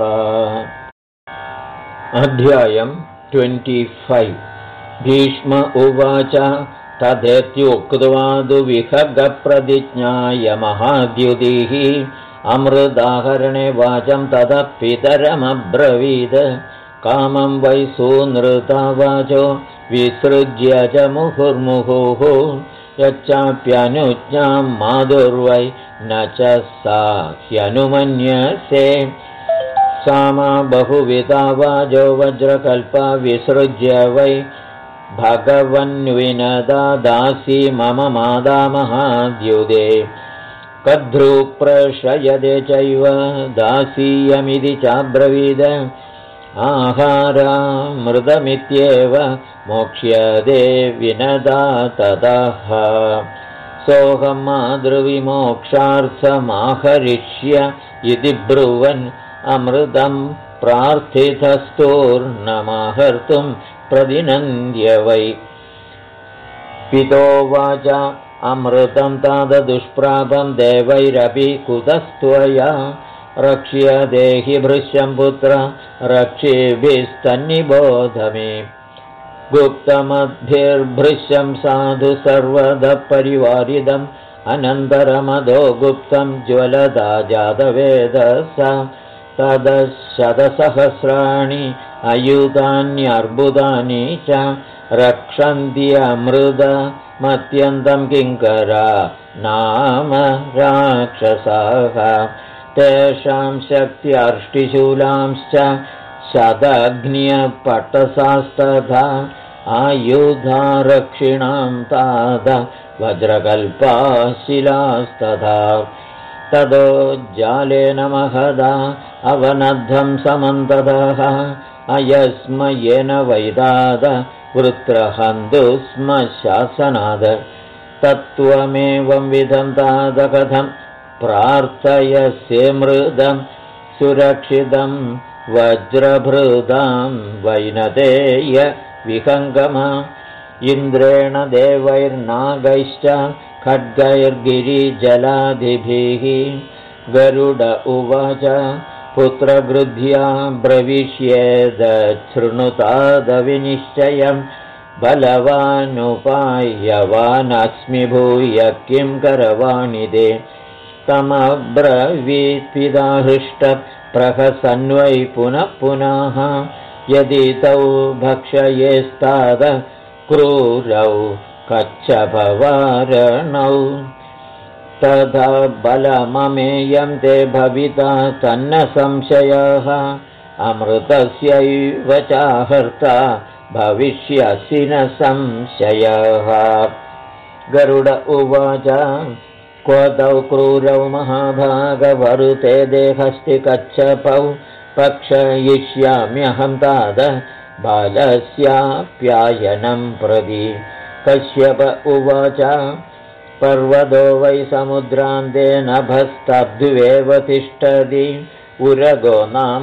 अध्यायं 25 भीष्म उवाच तथेत्युक्त्वा दुविहगप्रतिज्ञाय महाद्युतिः अमृताहरणे वाचं ततः पितरमब्रवीद कामं वै सूनृता वाचो विसृज्य च मुहुर्मुहुः यच्चाप्यनुज्ञां माधुर्वै न च सा ह्यनुमन्यसे सामा बहुविधा वाजो वज्रकल्पा विसृज्य वै भगवन्विनदा दासी मम मादा महाद्युदे कद्रुप्रशयदे चैव दासीयमिति चाब्रवीद आहारामृतमित्येव मोक्ष्यदे विनदा ततः सोऽहं मातृविमोक्षार्थमाहरिष्य इति ब्रुवन् अमृतं प्रार्थितस्तूर्णमाहर्तुं प्रतिनन्द्य वै पितोवाच अमृतं ताददुष्प्रापं देवैरपि कुतस्त्वया रक्ष्य देहि भृश्यं पुत्र रक्षिभिस्तन्निबोध मे गुप्तमद्भिर्भृश्यं साधु सर्वदा परिवारिदम् अनन्तरमधो गुप्तं ज्वलदा जातवेदसा तदशतसहस्राणि अयुधान्यर्बुदानि च रक्षन्त्यमृतमत्यन्तं किङ्करा नाम राक्षसाः तेषां शक्त्यर्ष्टिशूलांश्च शतघ्न्यपटसास्तथा आयुधारक्षिणां ताद वज्रकल्पाशिलास्तथा ततो जालेन महदा अवनद्धं समन्ततः अयस्मयेन वैदाद वृत्रहन्तु स्म शासनाद तत्त्वमेवं विधं ताद कथं प्रार्थयस्यमृदं सुरक्षितं वज्रभृदां वैनतेय विहङ्गमा इन्द्रेण देवैर्नागैश्च खड्गैर्गिरिजलादिभिः गरुड उवाच पुत्रगृध्या ब्रविष्येदच्छृणुतादविनिश्चयं बलवानुपायवानस्मि भूय किं करवाणि ते तमब्रवीत्पिता हृष्टप्रहसन्वै पुनः पुनः यदि तौ भक्षयेस्ताद क्रूरौ कच्छपवारणौ तथा बलममेयं ते भविता तन्न संशयः अमृतस्यैव चाहर्ता भविष्यसि न संशयः गरुड उवाच क्व तौ क्रूरौ महाभागवरुते देहस्ति कच्छपौ पक्षयिष्याम्यहं ताद बालस्याप्यायनं प्रति कश्यप उवाच पर्वतो वै समुद्रान्ते नभस्तब्ध्वेव तिष्ठति उरगो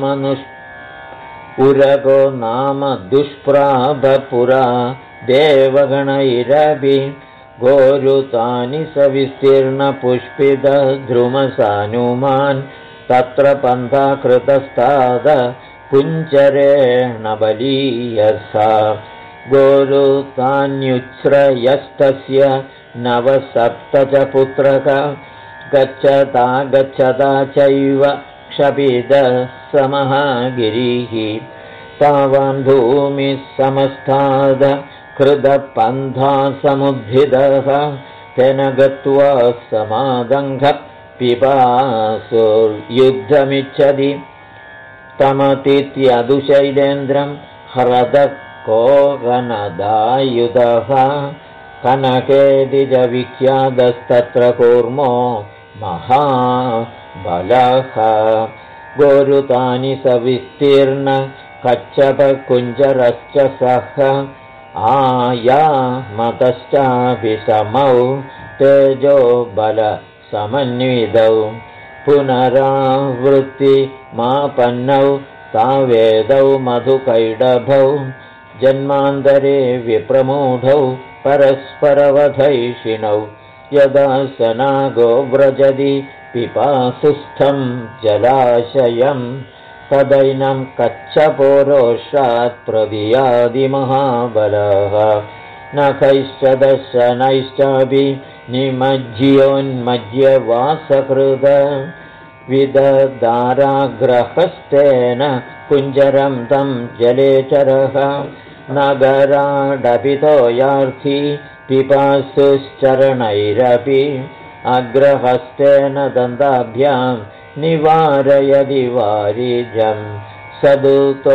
नाम दुष्प्राभपुरा देवगणैरपि गोरुतानि सविस्तीर्णपुष्पितद्रुमसानुमान् तत्र पन्था कृतस्ताद कुञ्जरेण बलीयसा गोरुतान्युच्छ्रयस्तस्य नवसप्त च पुत्रक गच्छता चैव क्षपितः समहागिरिः तावान् भूमिः समस्ताद कृतपन्था समुद्धितः तेन गत्वा समादङ्घ पिपासुर्युद्धमिच्छति तमतीत्यदुशैलेन्द्रं ह्रदकोगनदायुधः कनकेदिज विख्यातस्तत्र कूर्मो महाबलः गोरुतानि सविस्तीर्ण कच्छपकुञ्जरश्च सह आयामतश्चाभिसमौ तेजो बल समन्वितौ पुनरावृत्तिमापन्नौ तावेदौ मधुकैडभौ जन्मान्तरे विप्रमूढौ परस्परवधैषिणौ यदा सनागो व्रजति पिपासुस्थं जलाशयं तदैनं कच्छपोरोषात् प्रदियादिमहाबलः नखैश्च दशनैश्चापि निमज्योन्मज्यवासकृत विददाराग्रहस्तेन कुञ्जरं तं जलेचरः नगराडपितो यार्थी पिपासुश्चरणैरपि अग्रहस्तेन दन्ताभ्यां निवारयदि वारिजं सदूतो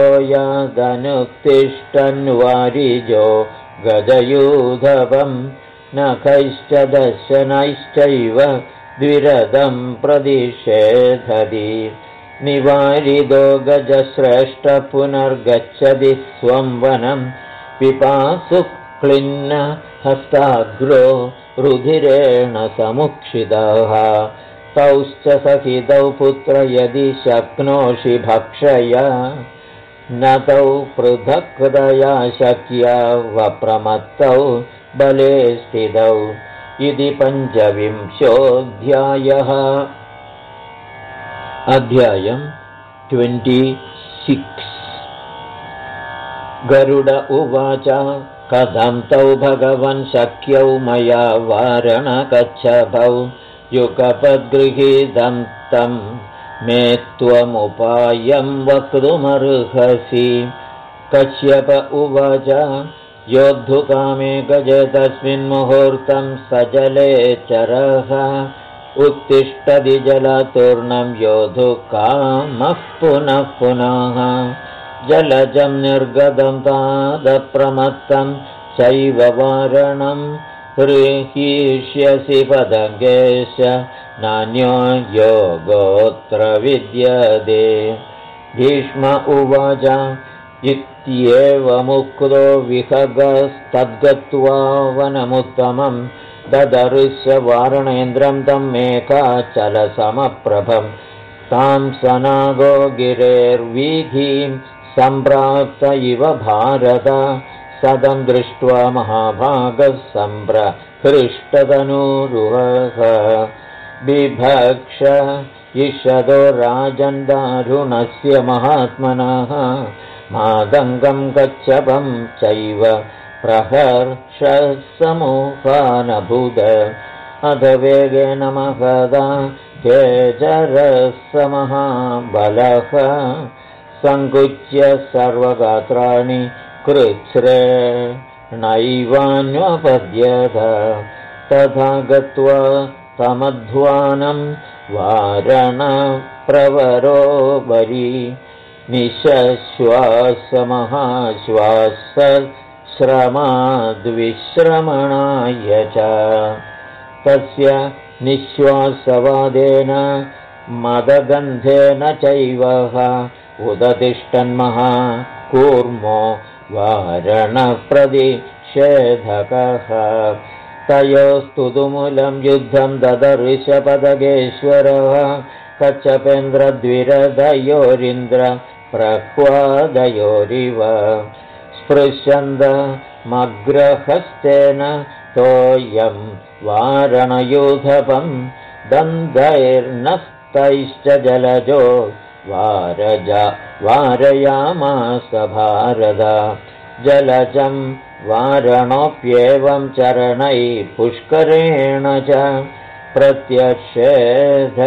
यादनुत्तिष्ठन्वारिजो गजयूधवं नखैश्च दशनैश्चैव द्विरदं प्रदिशेधति निवारिदो गजश्रेष्ठ पुनर्गच्छति स्वं वनं पिपासु क्लिन्न हस्ताग्रो रुधिरेण समुक्षितः तौश्च सखितौ पुत्र यदि शक्नोषि भक्षय न तौ पृथक्तया शक्या वप्रमत्तौ बले स्थितौ इति 25. अध्यायं 26. गरुड उवाच कथं तौ भगवन् शक्यौ मया वारणकच्छपौ युगपद्गृहीतं तं मे त्वमुपायं वक्तुमर्हसि कश्यप उवाच योद्धुकामे गजे तस्मिन्मुहूर्तं सजले चरः उत्तिष्ठति जलतूर्णं योद्धुकामः पुनः पुनः जलजं निर्गतं तादप्रमत्तं चैव वारणं गृहीष्यसि पदङ्गेश नान्यो योगोऽत्र विद्यते। भीष्म उवाच इत्येवमुक्तो विहगस्तद्गत्वा वनमुत्तमं ददर्श्य वारणेन्द्रं तं मेकाचलसमप्रभं तां सनागो गिरेर्वीथीं सम्प्राप्त इव भारत सदं दृष्ट्वा महाभागः सम्प्रहृष्टतनूरुहः बिभक्ष ईषदो राजन् दारुणस्य महात्मनः मादङ्गं कच्छपं चैव प्रहर्षसमूहानभूत अध वेगेन महदा तेजरः महाबलः सङ्कुच्य सर्वगात्राणि कृच्छ्रेणैवान्वपद्यत तथा गत्वा तमध्वानं वारणप्रवरो बली निःश्वासमहाश्वासश्रमाद्विश्रमणाय च तस्य निःश्वासवादेन मदगन्धेन चैव उदतिष्ठन्महा कूर्मो वारणप्रतिषेधकः तयोस्तुतुमूलं युद्धं ददर्शपदगेश्वरः कच्छपेन्द्रद्विरदयोरिन्द्र प्रह्वादयोरिव स्पृशन्दमग्रहस्तेन तोयं वारणयूथपं दन्दैर्नस्तैश्च जलजो वारयामास भारत जलजं वारणोऽप्येवं चरणैः पुष्करेण च प्रत्यक्षेध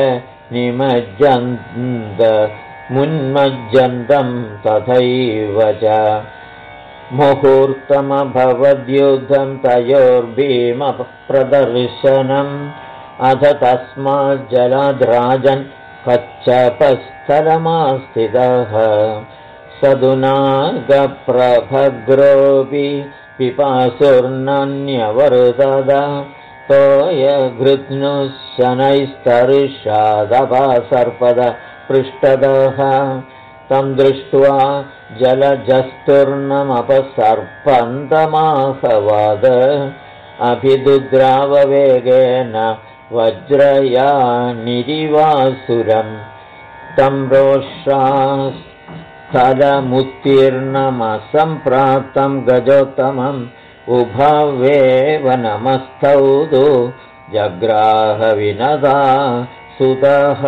निमज्जन्तमुन्मज्जन्तं तथैव च मुहूर्तमभवद्युद्धं तयोर्भीमप्रदर्शनम् अथ तस्माज्जलाद्राजन् कच्छपस्थलमास्थितः सदुनागप्रभग्रोऽपि पिपासुर्नन्यवर्तत तोयघृत्नुः शनैस्तर्षादपासर्पद पृष्ठतः तं दृष्ट्वा जलजस्तूर्णमपसर्पन्तमाहवद अभिदुद्राववेगेन वज्रयानिरिवासुरं तं रोषास्थलमुत्तीर्णमसम्प्राप्तं गजोत्तमम् उभवेव नमस्थौ तु जग्राहविनदा सुतः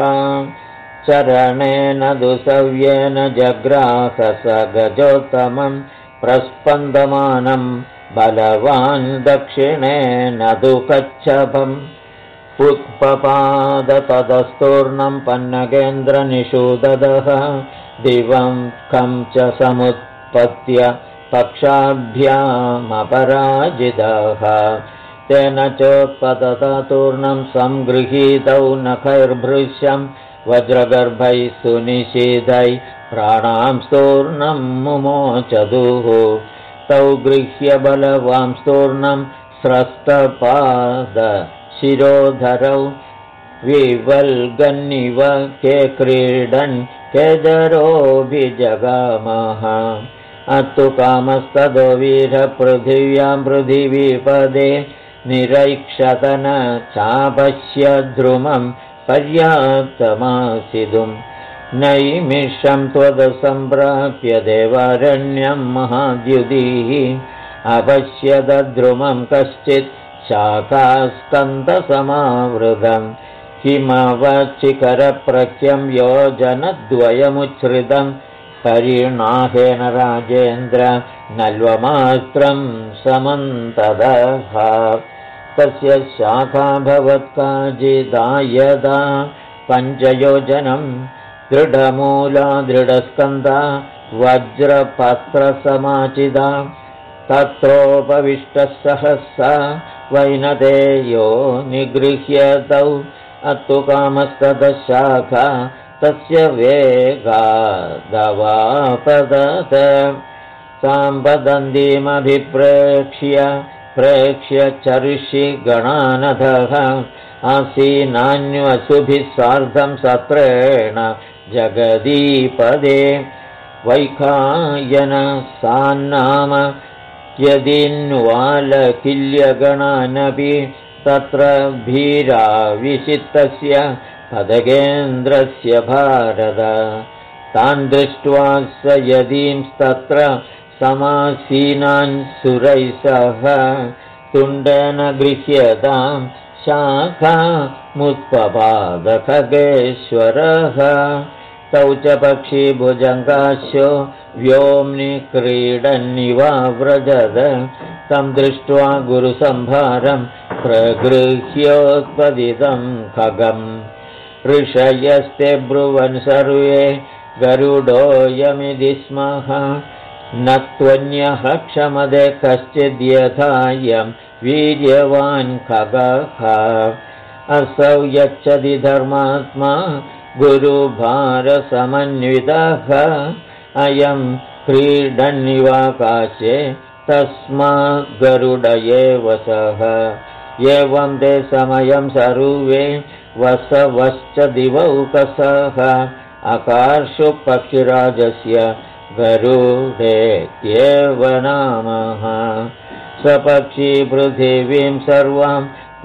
चरणेन दुसव्येन जग्राह स गजोत्तमं प्रस्पन्दमानं बलवान् दक्षिणेन तु कच्छपम् उत्पपाद ततस्तूर्णं पन्नगेन्द्रनिषूददः दिवं कं च समुत्पत्य पक्षाभ्यामपराजितः तेन चोत्पततूर्णं संगृहीतौ नखैर्भृश्यं वज्रगर्भैः सुनिषीधैः प्राणां स्तूर्णं मुमोचदुः तौ गृह्य बलवां स्तूर्णं स्रस्तपाद शिरोधरौ विवल्गन्निव के क्रीडन् केजरोऽभिजगामः अत्तु कामस्तदो वीरपृथिव्यां पृथिवीपदे निरैक्षतन चापश्य ध्रुमं पर्याप्तमासितुं नैमिषं त्वदसम्प्राप्य देवारण्यं महाद्युतिः अपश्यद्रुमं कश्चित् शाखास्कन्दसमावृतं हिमवच्चिकरप्रख्यं योजनद्वयमुच्छ्रितं परिणाहेन राजेन्द्र नल्वमात्रं समन्तदः तस्य शाखा भवत्काजिदायदा पञ्चयोजनं दृढमूला दृढस्कन्धा वज्रपत्रसमाचिदा तत्रोपविष्टः सहसा वैनतेयो निगृह्यतौ अत्तुकामस्तदशाखा तस्य वेगादवापदत प्रेक्ष्य चर्षि गणानधः आसीनान्वसुभिः सार्धं सत्रेण जगदीपदे वैखायन सान्नाम यदिन्वालकिल्यगणानपि तत्र भीराविषित्तस्य पदगेन्द्रस्य भारत तान् दृष्ट्वा स यदींस्तत्र समासीनान् सुरैः सह तुण्डेन गृह्यतां शाखामुत्पपादखगेश्वरः तौ च पक्षीभुजङ्गास्यो व्योम्नि क्रीडन्निवाव्रजद तं दृष्ट्वा गुरुसंभारं प्रगृह्योत्पदितं खगम् ऋषयस्ते ब्रुवन् सर्वे गरुडोऽयमिति स्मः न त्वन्यः क्षमदे कश्चिद्यथायं वीर्यवान् खगः असौ यच्छति धर्मात्मा गुरुभारसमन्वितः अयं क्रीडन्निवाकाशे तस्माद्गरुड एव सः एवं ते समयं सर्वे वसवश्च दिवौकसः अकार्षु पक्षिराजस्य गरुडेत्येव नामः स पक्षी पृथिवीं सर्वां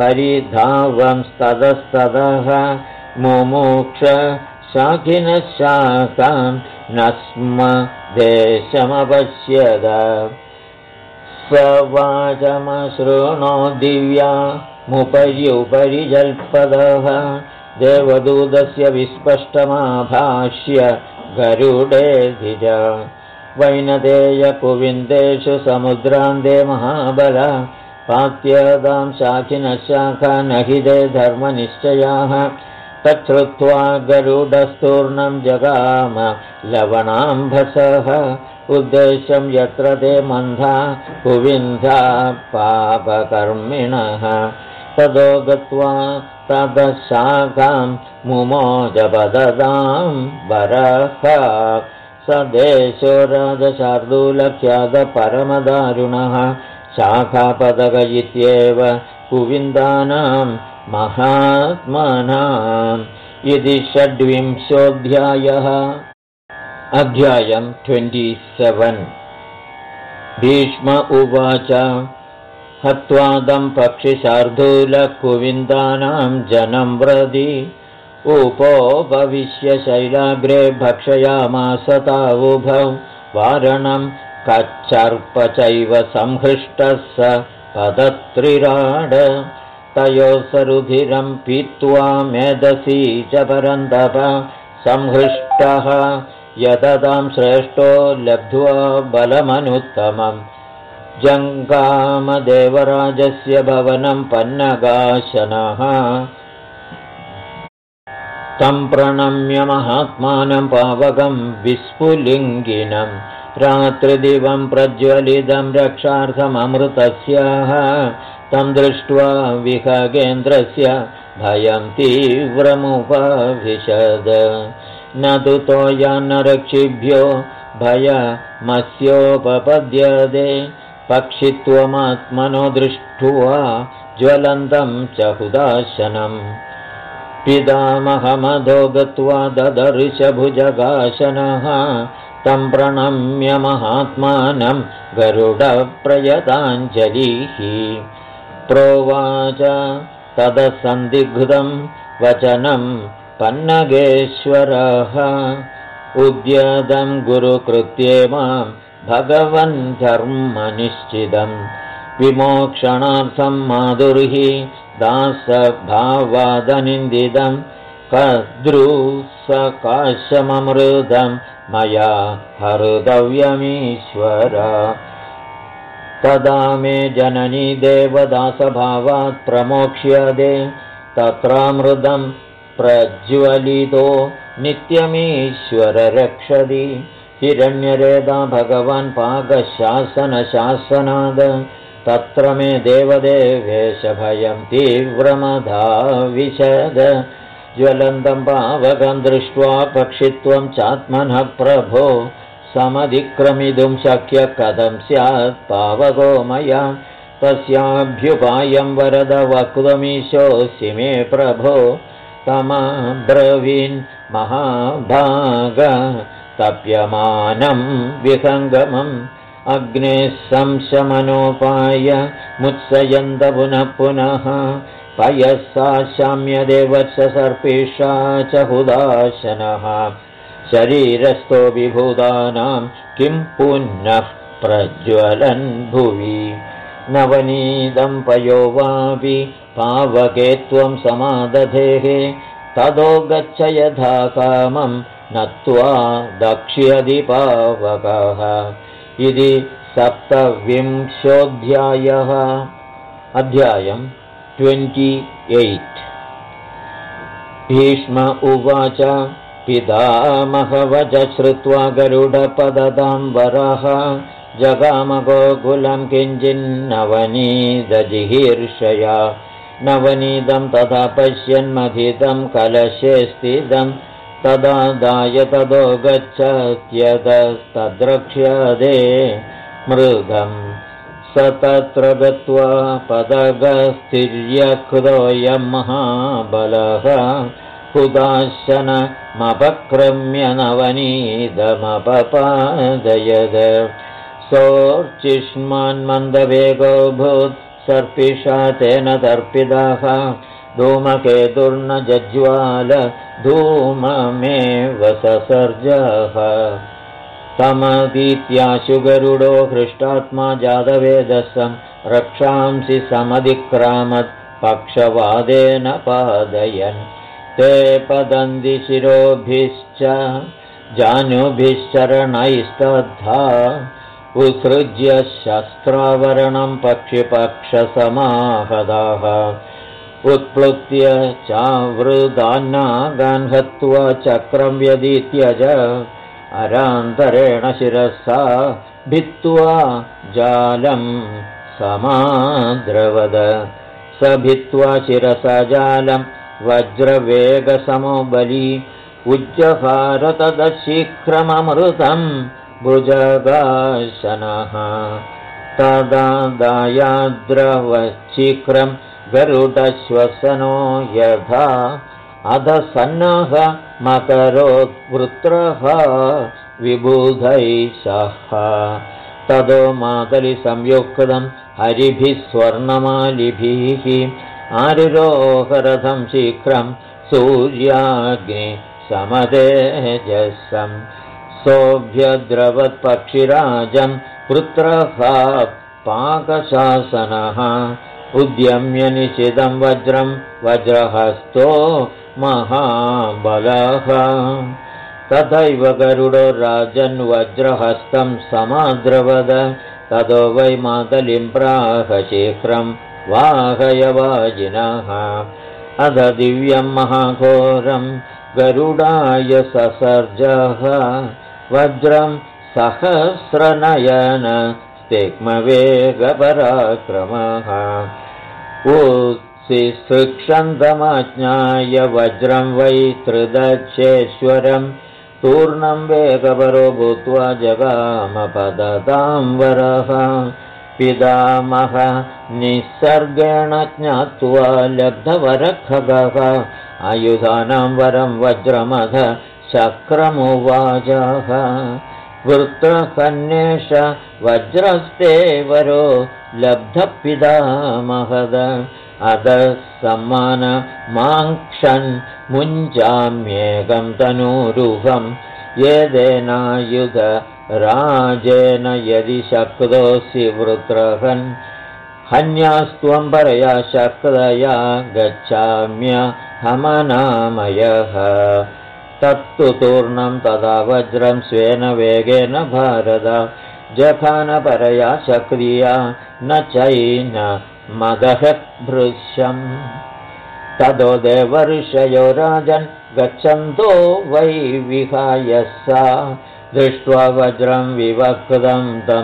परिधावंस्ततस्ततः मुमुक्ष शाखिनः शाखां न स्म देशमपश्यद स वाचमशृणो दिव्यामुपर्युपरि जल्पदः देवदूतस्य विस्पष्टमाभाष्य गरुडेधिज वैनतेयकुविन्देषु समुद्रान्ते महाबल पात्यदां शाखिनः शाखा न हि ते धर्मनिश्चयाः तच्छ्रुत्वा गरुडस्तूर्णं जगाम लवणाम्भसः उद्देश्यं यत्र ते मन्धा कुविन्धा पापकर्मिणः ततो गत्वा तदशाखां मुमोजपददां वरः स देशो राजशार्दूलख्यातपरमदारुणः शाखापदक इत्येव कुविन्दानां महात्मनाम् इति 26 अध्यायं 27 भीष्म उवाच हत्वादं पक्षिशार्दूलकुविन्दानां जनं व्रदि उपोपविश्य शैलाग्रे भक्षयामास तावुभौ वारणं कच्छर्प चैव संहृष्टः स पदत्रिराड तयोः सरुधिरं पीत्वा मेधसी च परन्तप संहृष्टः यततां श्रेष्ठो लब्ध्वा बलमनुत्तमम् जङ्गामदेवराजस्य भवनं पन्नगाशनः तं प्रणम्य महात्मानं पावकं विस्फुलिङ्गिनं रात्रिदिवं प्रज्वलितं रक्षार्थममृतस्याः तं दृष्ट्वा विहगेन्द्रस्य भयं तीव्रमुपविशद न तु तोयान्नरक्षिभ्यो भयमस्योपपद्यते पक्षित्वमात्मनो दृष्ट्वा ज्वलन्तं च हुदाशनम् पितामहमधो गत्वा ददर्श भुजगाशनः तं प्रणम्य महात्मानं गरुडप्रयताञ्जलिः प्रोवाच तदसन्दिग्धं वचनं पन्नगेश्वरः उद्यतं गुरुकृत्ये मां भगवन् धर्मनिश्चितं विमोक्षणार्थं माधुर्हि दासभावादनिन्दितं कद्रुसकाशममृतं मया हृतव्यमीश्वर तदा मे जननी देवदासभावात् प्रमोक्ष्यते तत्रामृतं प्रज्वलितो नित्यमीश्वर रक्षति हिरण्यरेदा भगवान् पाकशासनशासनाद तत्र मे देवदेवेशभयं तीव्रमधाविशद ज्वलन्तं पावकं दृष्ट्वा पक्षित्वं चात्मनः प्रभो समधिक्रमितुं शक्य कथं स्यात् पावको मया तस्याभ्युपायं वरद वक्तुमीशोऽसि मे प्रभो तमब्रवीन् महाभाग तप्यमानं विसङ्गमम् अग्नेः संशमनोपाय मुत्सयन्त पुनः पुनः पयसा शाम्यदेवस्य सर्पिषा च हुदाशनः शरीरस्थो विभूतानां किं पुनः प्रज्वलन् भुवि नवनीदं पयो वापि पावके त्वं समादधेः ततो गच्छ यथा कामं नत्वा दक्ष्यति पावकः इति 27 अध्यायं 28 भीष्म उवाच पितामहवच श्रुत्वा गरुडपददाम्बरः जगामगोकुलं किञ्चिन्नवनीदजिहीर्षया नवनीदं तथा पश्यन्मथितं कलशे स्थितं तदादाय ततो गच्छत्यतस्तद्रक्ष्यते मृगं स तत्र गत्वा पदगस्थिर्यकृतोऽयं महाबलः हुदाशनमपक्रम्य नवनीदमपपादयद सोऽर्चिष्मान्मन्दवेगोऽभूत् सर्पिषा तेन तर्पितः धूमकेतुर्न जज्वाल धूममेव ससर्जः तमदीत्याशु गरुडो हृष्टात्मा जातवेदसं रक्षांसि समधिक्रामत् पक्षवादेन पादयन् ते पतन्ति शिरोभिश्च जानुभिश्चरणैस्तद्धा उत्सृज्य शस्त्रावरणं पक्षिपक्षसमाहदाः उत्प्लुत्य चावृदान्नागान् हत्वा चक्रं व्यदीत्य च अरान्तरेण शिरसा भित्त्वा जालं समाद्रवद स भित्त्वा शिरसा जालं वज्रवेगसमो बली उज्जहार तदशीघ्रममृतं भुजगाशनः तदा दायाद्रवशीघ्रं गरुडश्वसनो यथा अधसन्नः मकरोद्वृत्रः विबुधैः सह ततो मातलिसंयुक्तं हरिभिः स्वर्णमालिभिः आरुरोहरथं शीघ्रं सूर्याग्निसमतेजसं सोऽभ्यद्रवत्पक्षिराजं पुत्रः पाकशासनः उद्यम्य निशितं वज्रं वज्रहस्तो महाबलः तथैव गरुडो राजन् वज्रहस्तं समाद्रवद ततो वै मातलिं प्राह शीघ्रं वाहय वाजिनः अध दिव्यं महाघोरं गरुडाय ससर्जः वज्रं सहस्रनयन स्तिग्मवेगपराक्रमः उत्सिसृक्षन्तमाज्ञाय वज्रं वै त्रिदक्षेश्वरं तूर्णं वेगपरो भूत्वा जगामपदताम्बरः पितामह निसर्गेण ज्ञात्वा लब्धवरखगः आयुधानां वरं वज्रमथ शक्रमुवाचः वृत्रकन्येश वज्रस्ते वरो लब्धपितामहद अधः सम्मानमाङ्क्षन् मुञ्चाम्येकं तनूरुहं येदेनायुध राजेन यदि शक्तोऽसि वृत्रहन् हन्यास्त्वं परया शक्तया गच्छाम्यहमनामयः तत्तु तूर्णं तदा वज्रं स्वेन वेगेन भारत जखानपरया शक्रिया न चैन मदहभृशम् ततो देवर्षयो राजन् गच्छन्तो वै विहाय सा दृष्ट्वा वज्रं विवक्तं तं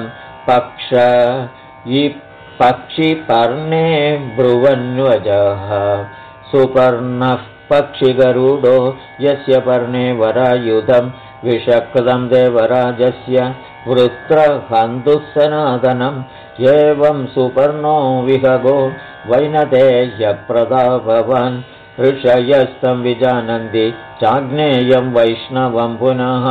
पक्षिपर्णे ब्रुवन्वजः सुपर्णः पक्षिगरुडो यस्य पर्णे वरायुधं विषकृतं देवराजस्य वृत्रहन्तुः सनातनम् एवं सुपर्णो विहगो वैनतेयप्रतापवान् ऋषयस्तं विजानन्ति चाग्नेयं वैष्णवं पुनः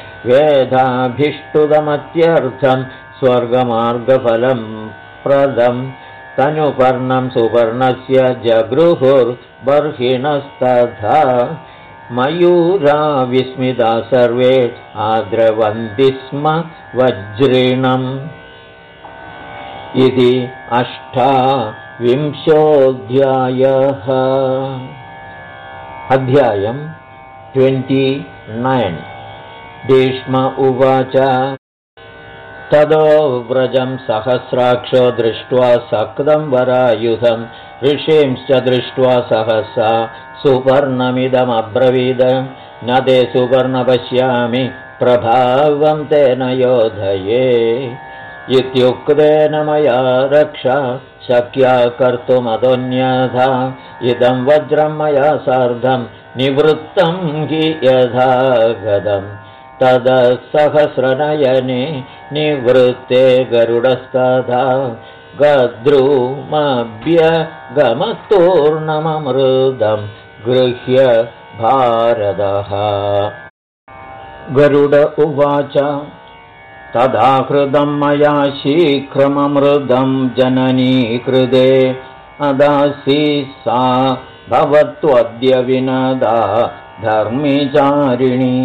वेदाभिष्टुतमत्यर्थं स्वर्गमार्गफलं प्रदम् तनुपर्णं सुपर्णस्य जगृहुर्बर्हिणस्तथा मयूरा विस्मिता सर्वे आद्रवन्ति स्म वज्रिणम् इति 28 अध्यायम् 29 भीष्म उवाच तदो व्रजं सहस्राक्षो दृष्ट्वा सक्तं वरायुधं ऋषींश्च दृष्ट्वा सहसा सुपर्णमिदमब्रवीद न ते सुपर्ण पश्यामि प्रभावं तेन योधये इत्युक्तेन मया रक्षा शक्या कर्तुमदोन्यथा इदं वज्रं मया सार्धं निवृत्तं हि यथा गतम् तदसहस्रनयने निवृत्ते गरुडस्तथा गद्रुमभ्यगमत्तूर्णममृदं गृह्य भारदः गरुड उवाच तदा हृदं मया शीघ्रममृदं जननी कृते अदासी सा भवत्वद्य विनदा धर्मिचारिणी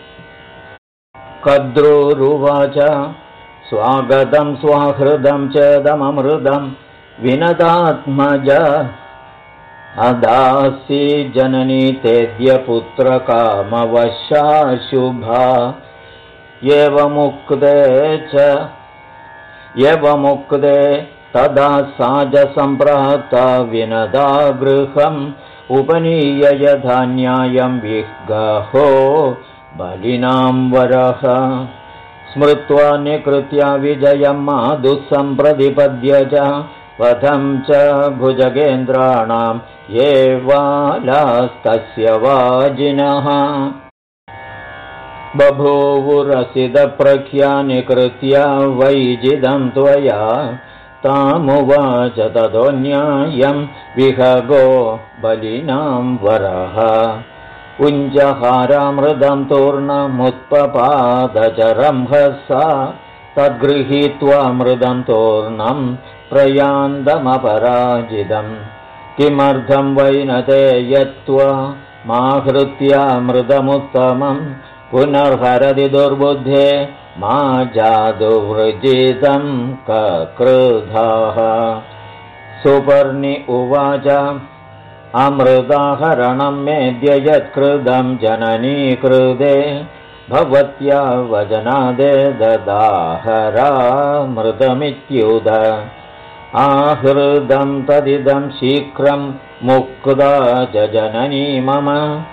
कद्रुरुवाच स्वागतं स्वाहृदं चेदममृदं विनदात्मज अदासी जननी तेद्य पुत्रकामवशा शुभा एवमुक्ते तदा साजसम्प्राता विनदा गृहम् उपनीय धान्यायं विग्रहो बलिनां वरः स्मृत्वा निकृत्या विजयं माधुसम्प्रतिपद्य च वधं च भुजगेन्द्राणां ये वालास्तस्य वाजिनः बभूवुरसिदप्रख्या निकृत्या वैजिदं त्वया तामुवाच तदोन्यायं विहगो बलिनां वरः उञ्जहारामृदं तूर्णमुत्पपादचरं हसा तद्गृहीत्वा मृदं तूर्णं प्रयान्दमपराजितम् किमर्थं वैनते यत्त्वा माहृत्या मृदमुत्तमं पुनर्हरति दुर्बुद्धे मा जादुवृजितं ककृधाः सुपर्णि उवाच अमृताहरणं मेद्य यत्कृतं जननी कृते भवत्या वचनादे ददाहरामृतमित्युत आहृदं तदिदं शीघ्रं मुक्ता च जननी मम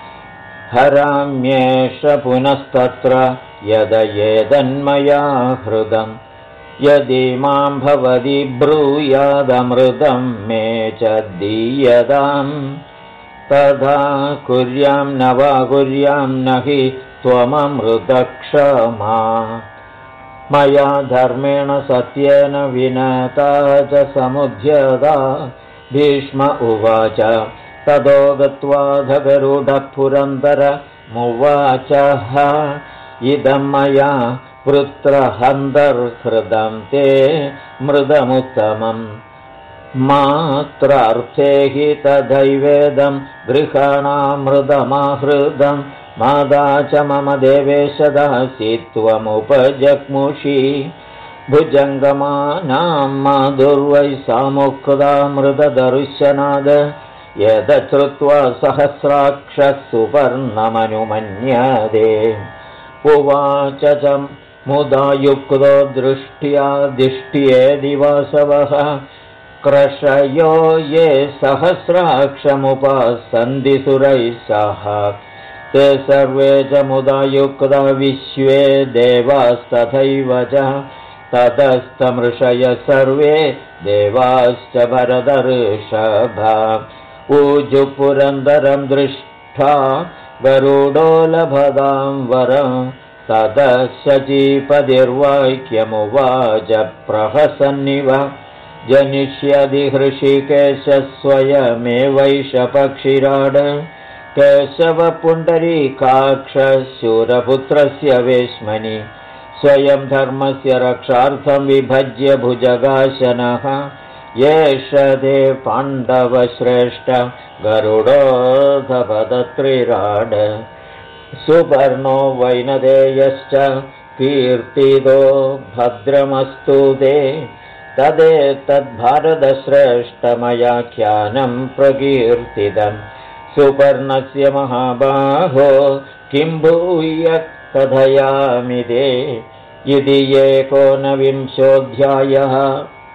हराम्येष पुनस्तत्र यदयेदन्मया हृदम् यदि मां भवति ब्रूयादमृतं मे च दीयताम् तथा कुर्यां न वा कुर्यां न हि त्वममृतक्षमा मया धर्मेण सत्येन विनता च समुद्यता भीष्म उवाच ततो गत्वा धगरुडः पुरन्दरमुवाचः इदं मया वृत्रहन्तर्हृदं ते मृदमुत्तमम् मात्रार्थे हि तथैवेदं गृहाणामृदमाहृदं मादा च मम देवेश दासि त्वमुपजग्मुषि भुजङ्गमानां माधुर्वै सामुक्ता मृददर्शनाद यदश्रुत्वा सहस्राक्षः सुपर्णमनुमन्यते उवाच च मुदा युक्तो दृष्ट्या दिष्ट्ये वासवः क्रशयो ये सहस्राक्षमुपासन्ति सुरैः सह ते सर्वे च मुदा युक्ता विश्वे देवास्तथैव च ततस्तमृषय सर्वे देवाश्च भरतऋषभ ऊजुपुरन्दरं दृष्ट्वा गरुडो लभतां वरं ततः शचीपतिर्वाक्यमुवाच प्रहसन्निव जनिष्यति हृषीकेशः स्वयमेवैष पक्षिराड केशवपुण्डरीकाक्षशूरपुत्रस्य वेश्मनि स्वयं धर्मस्य रक्षार्थं विभज्य भुजगाशनः एष ते पाण्डवश्रेष्ठ गरुडोऽधपदत्रिराड सुपर्णो वैनदेयश्च कीर्तितो भद्रमस्तु ते तदेतद्भारतश्रेष्ठमयाख्यानं प्रकीर्तितम् सुपर्णस्य महाबाहो किं भूय कथयामि ते इति 19विंशोऽध्यायः।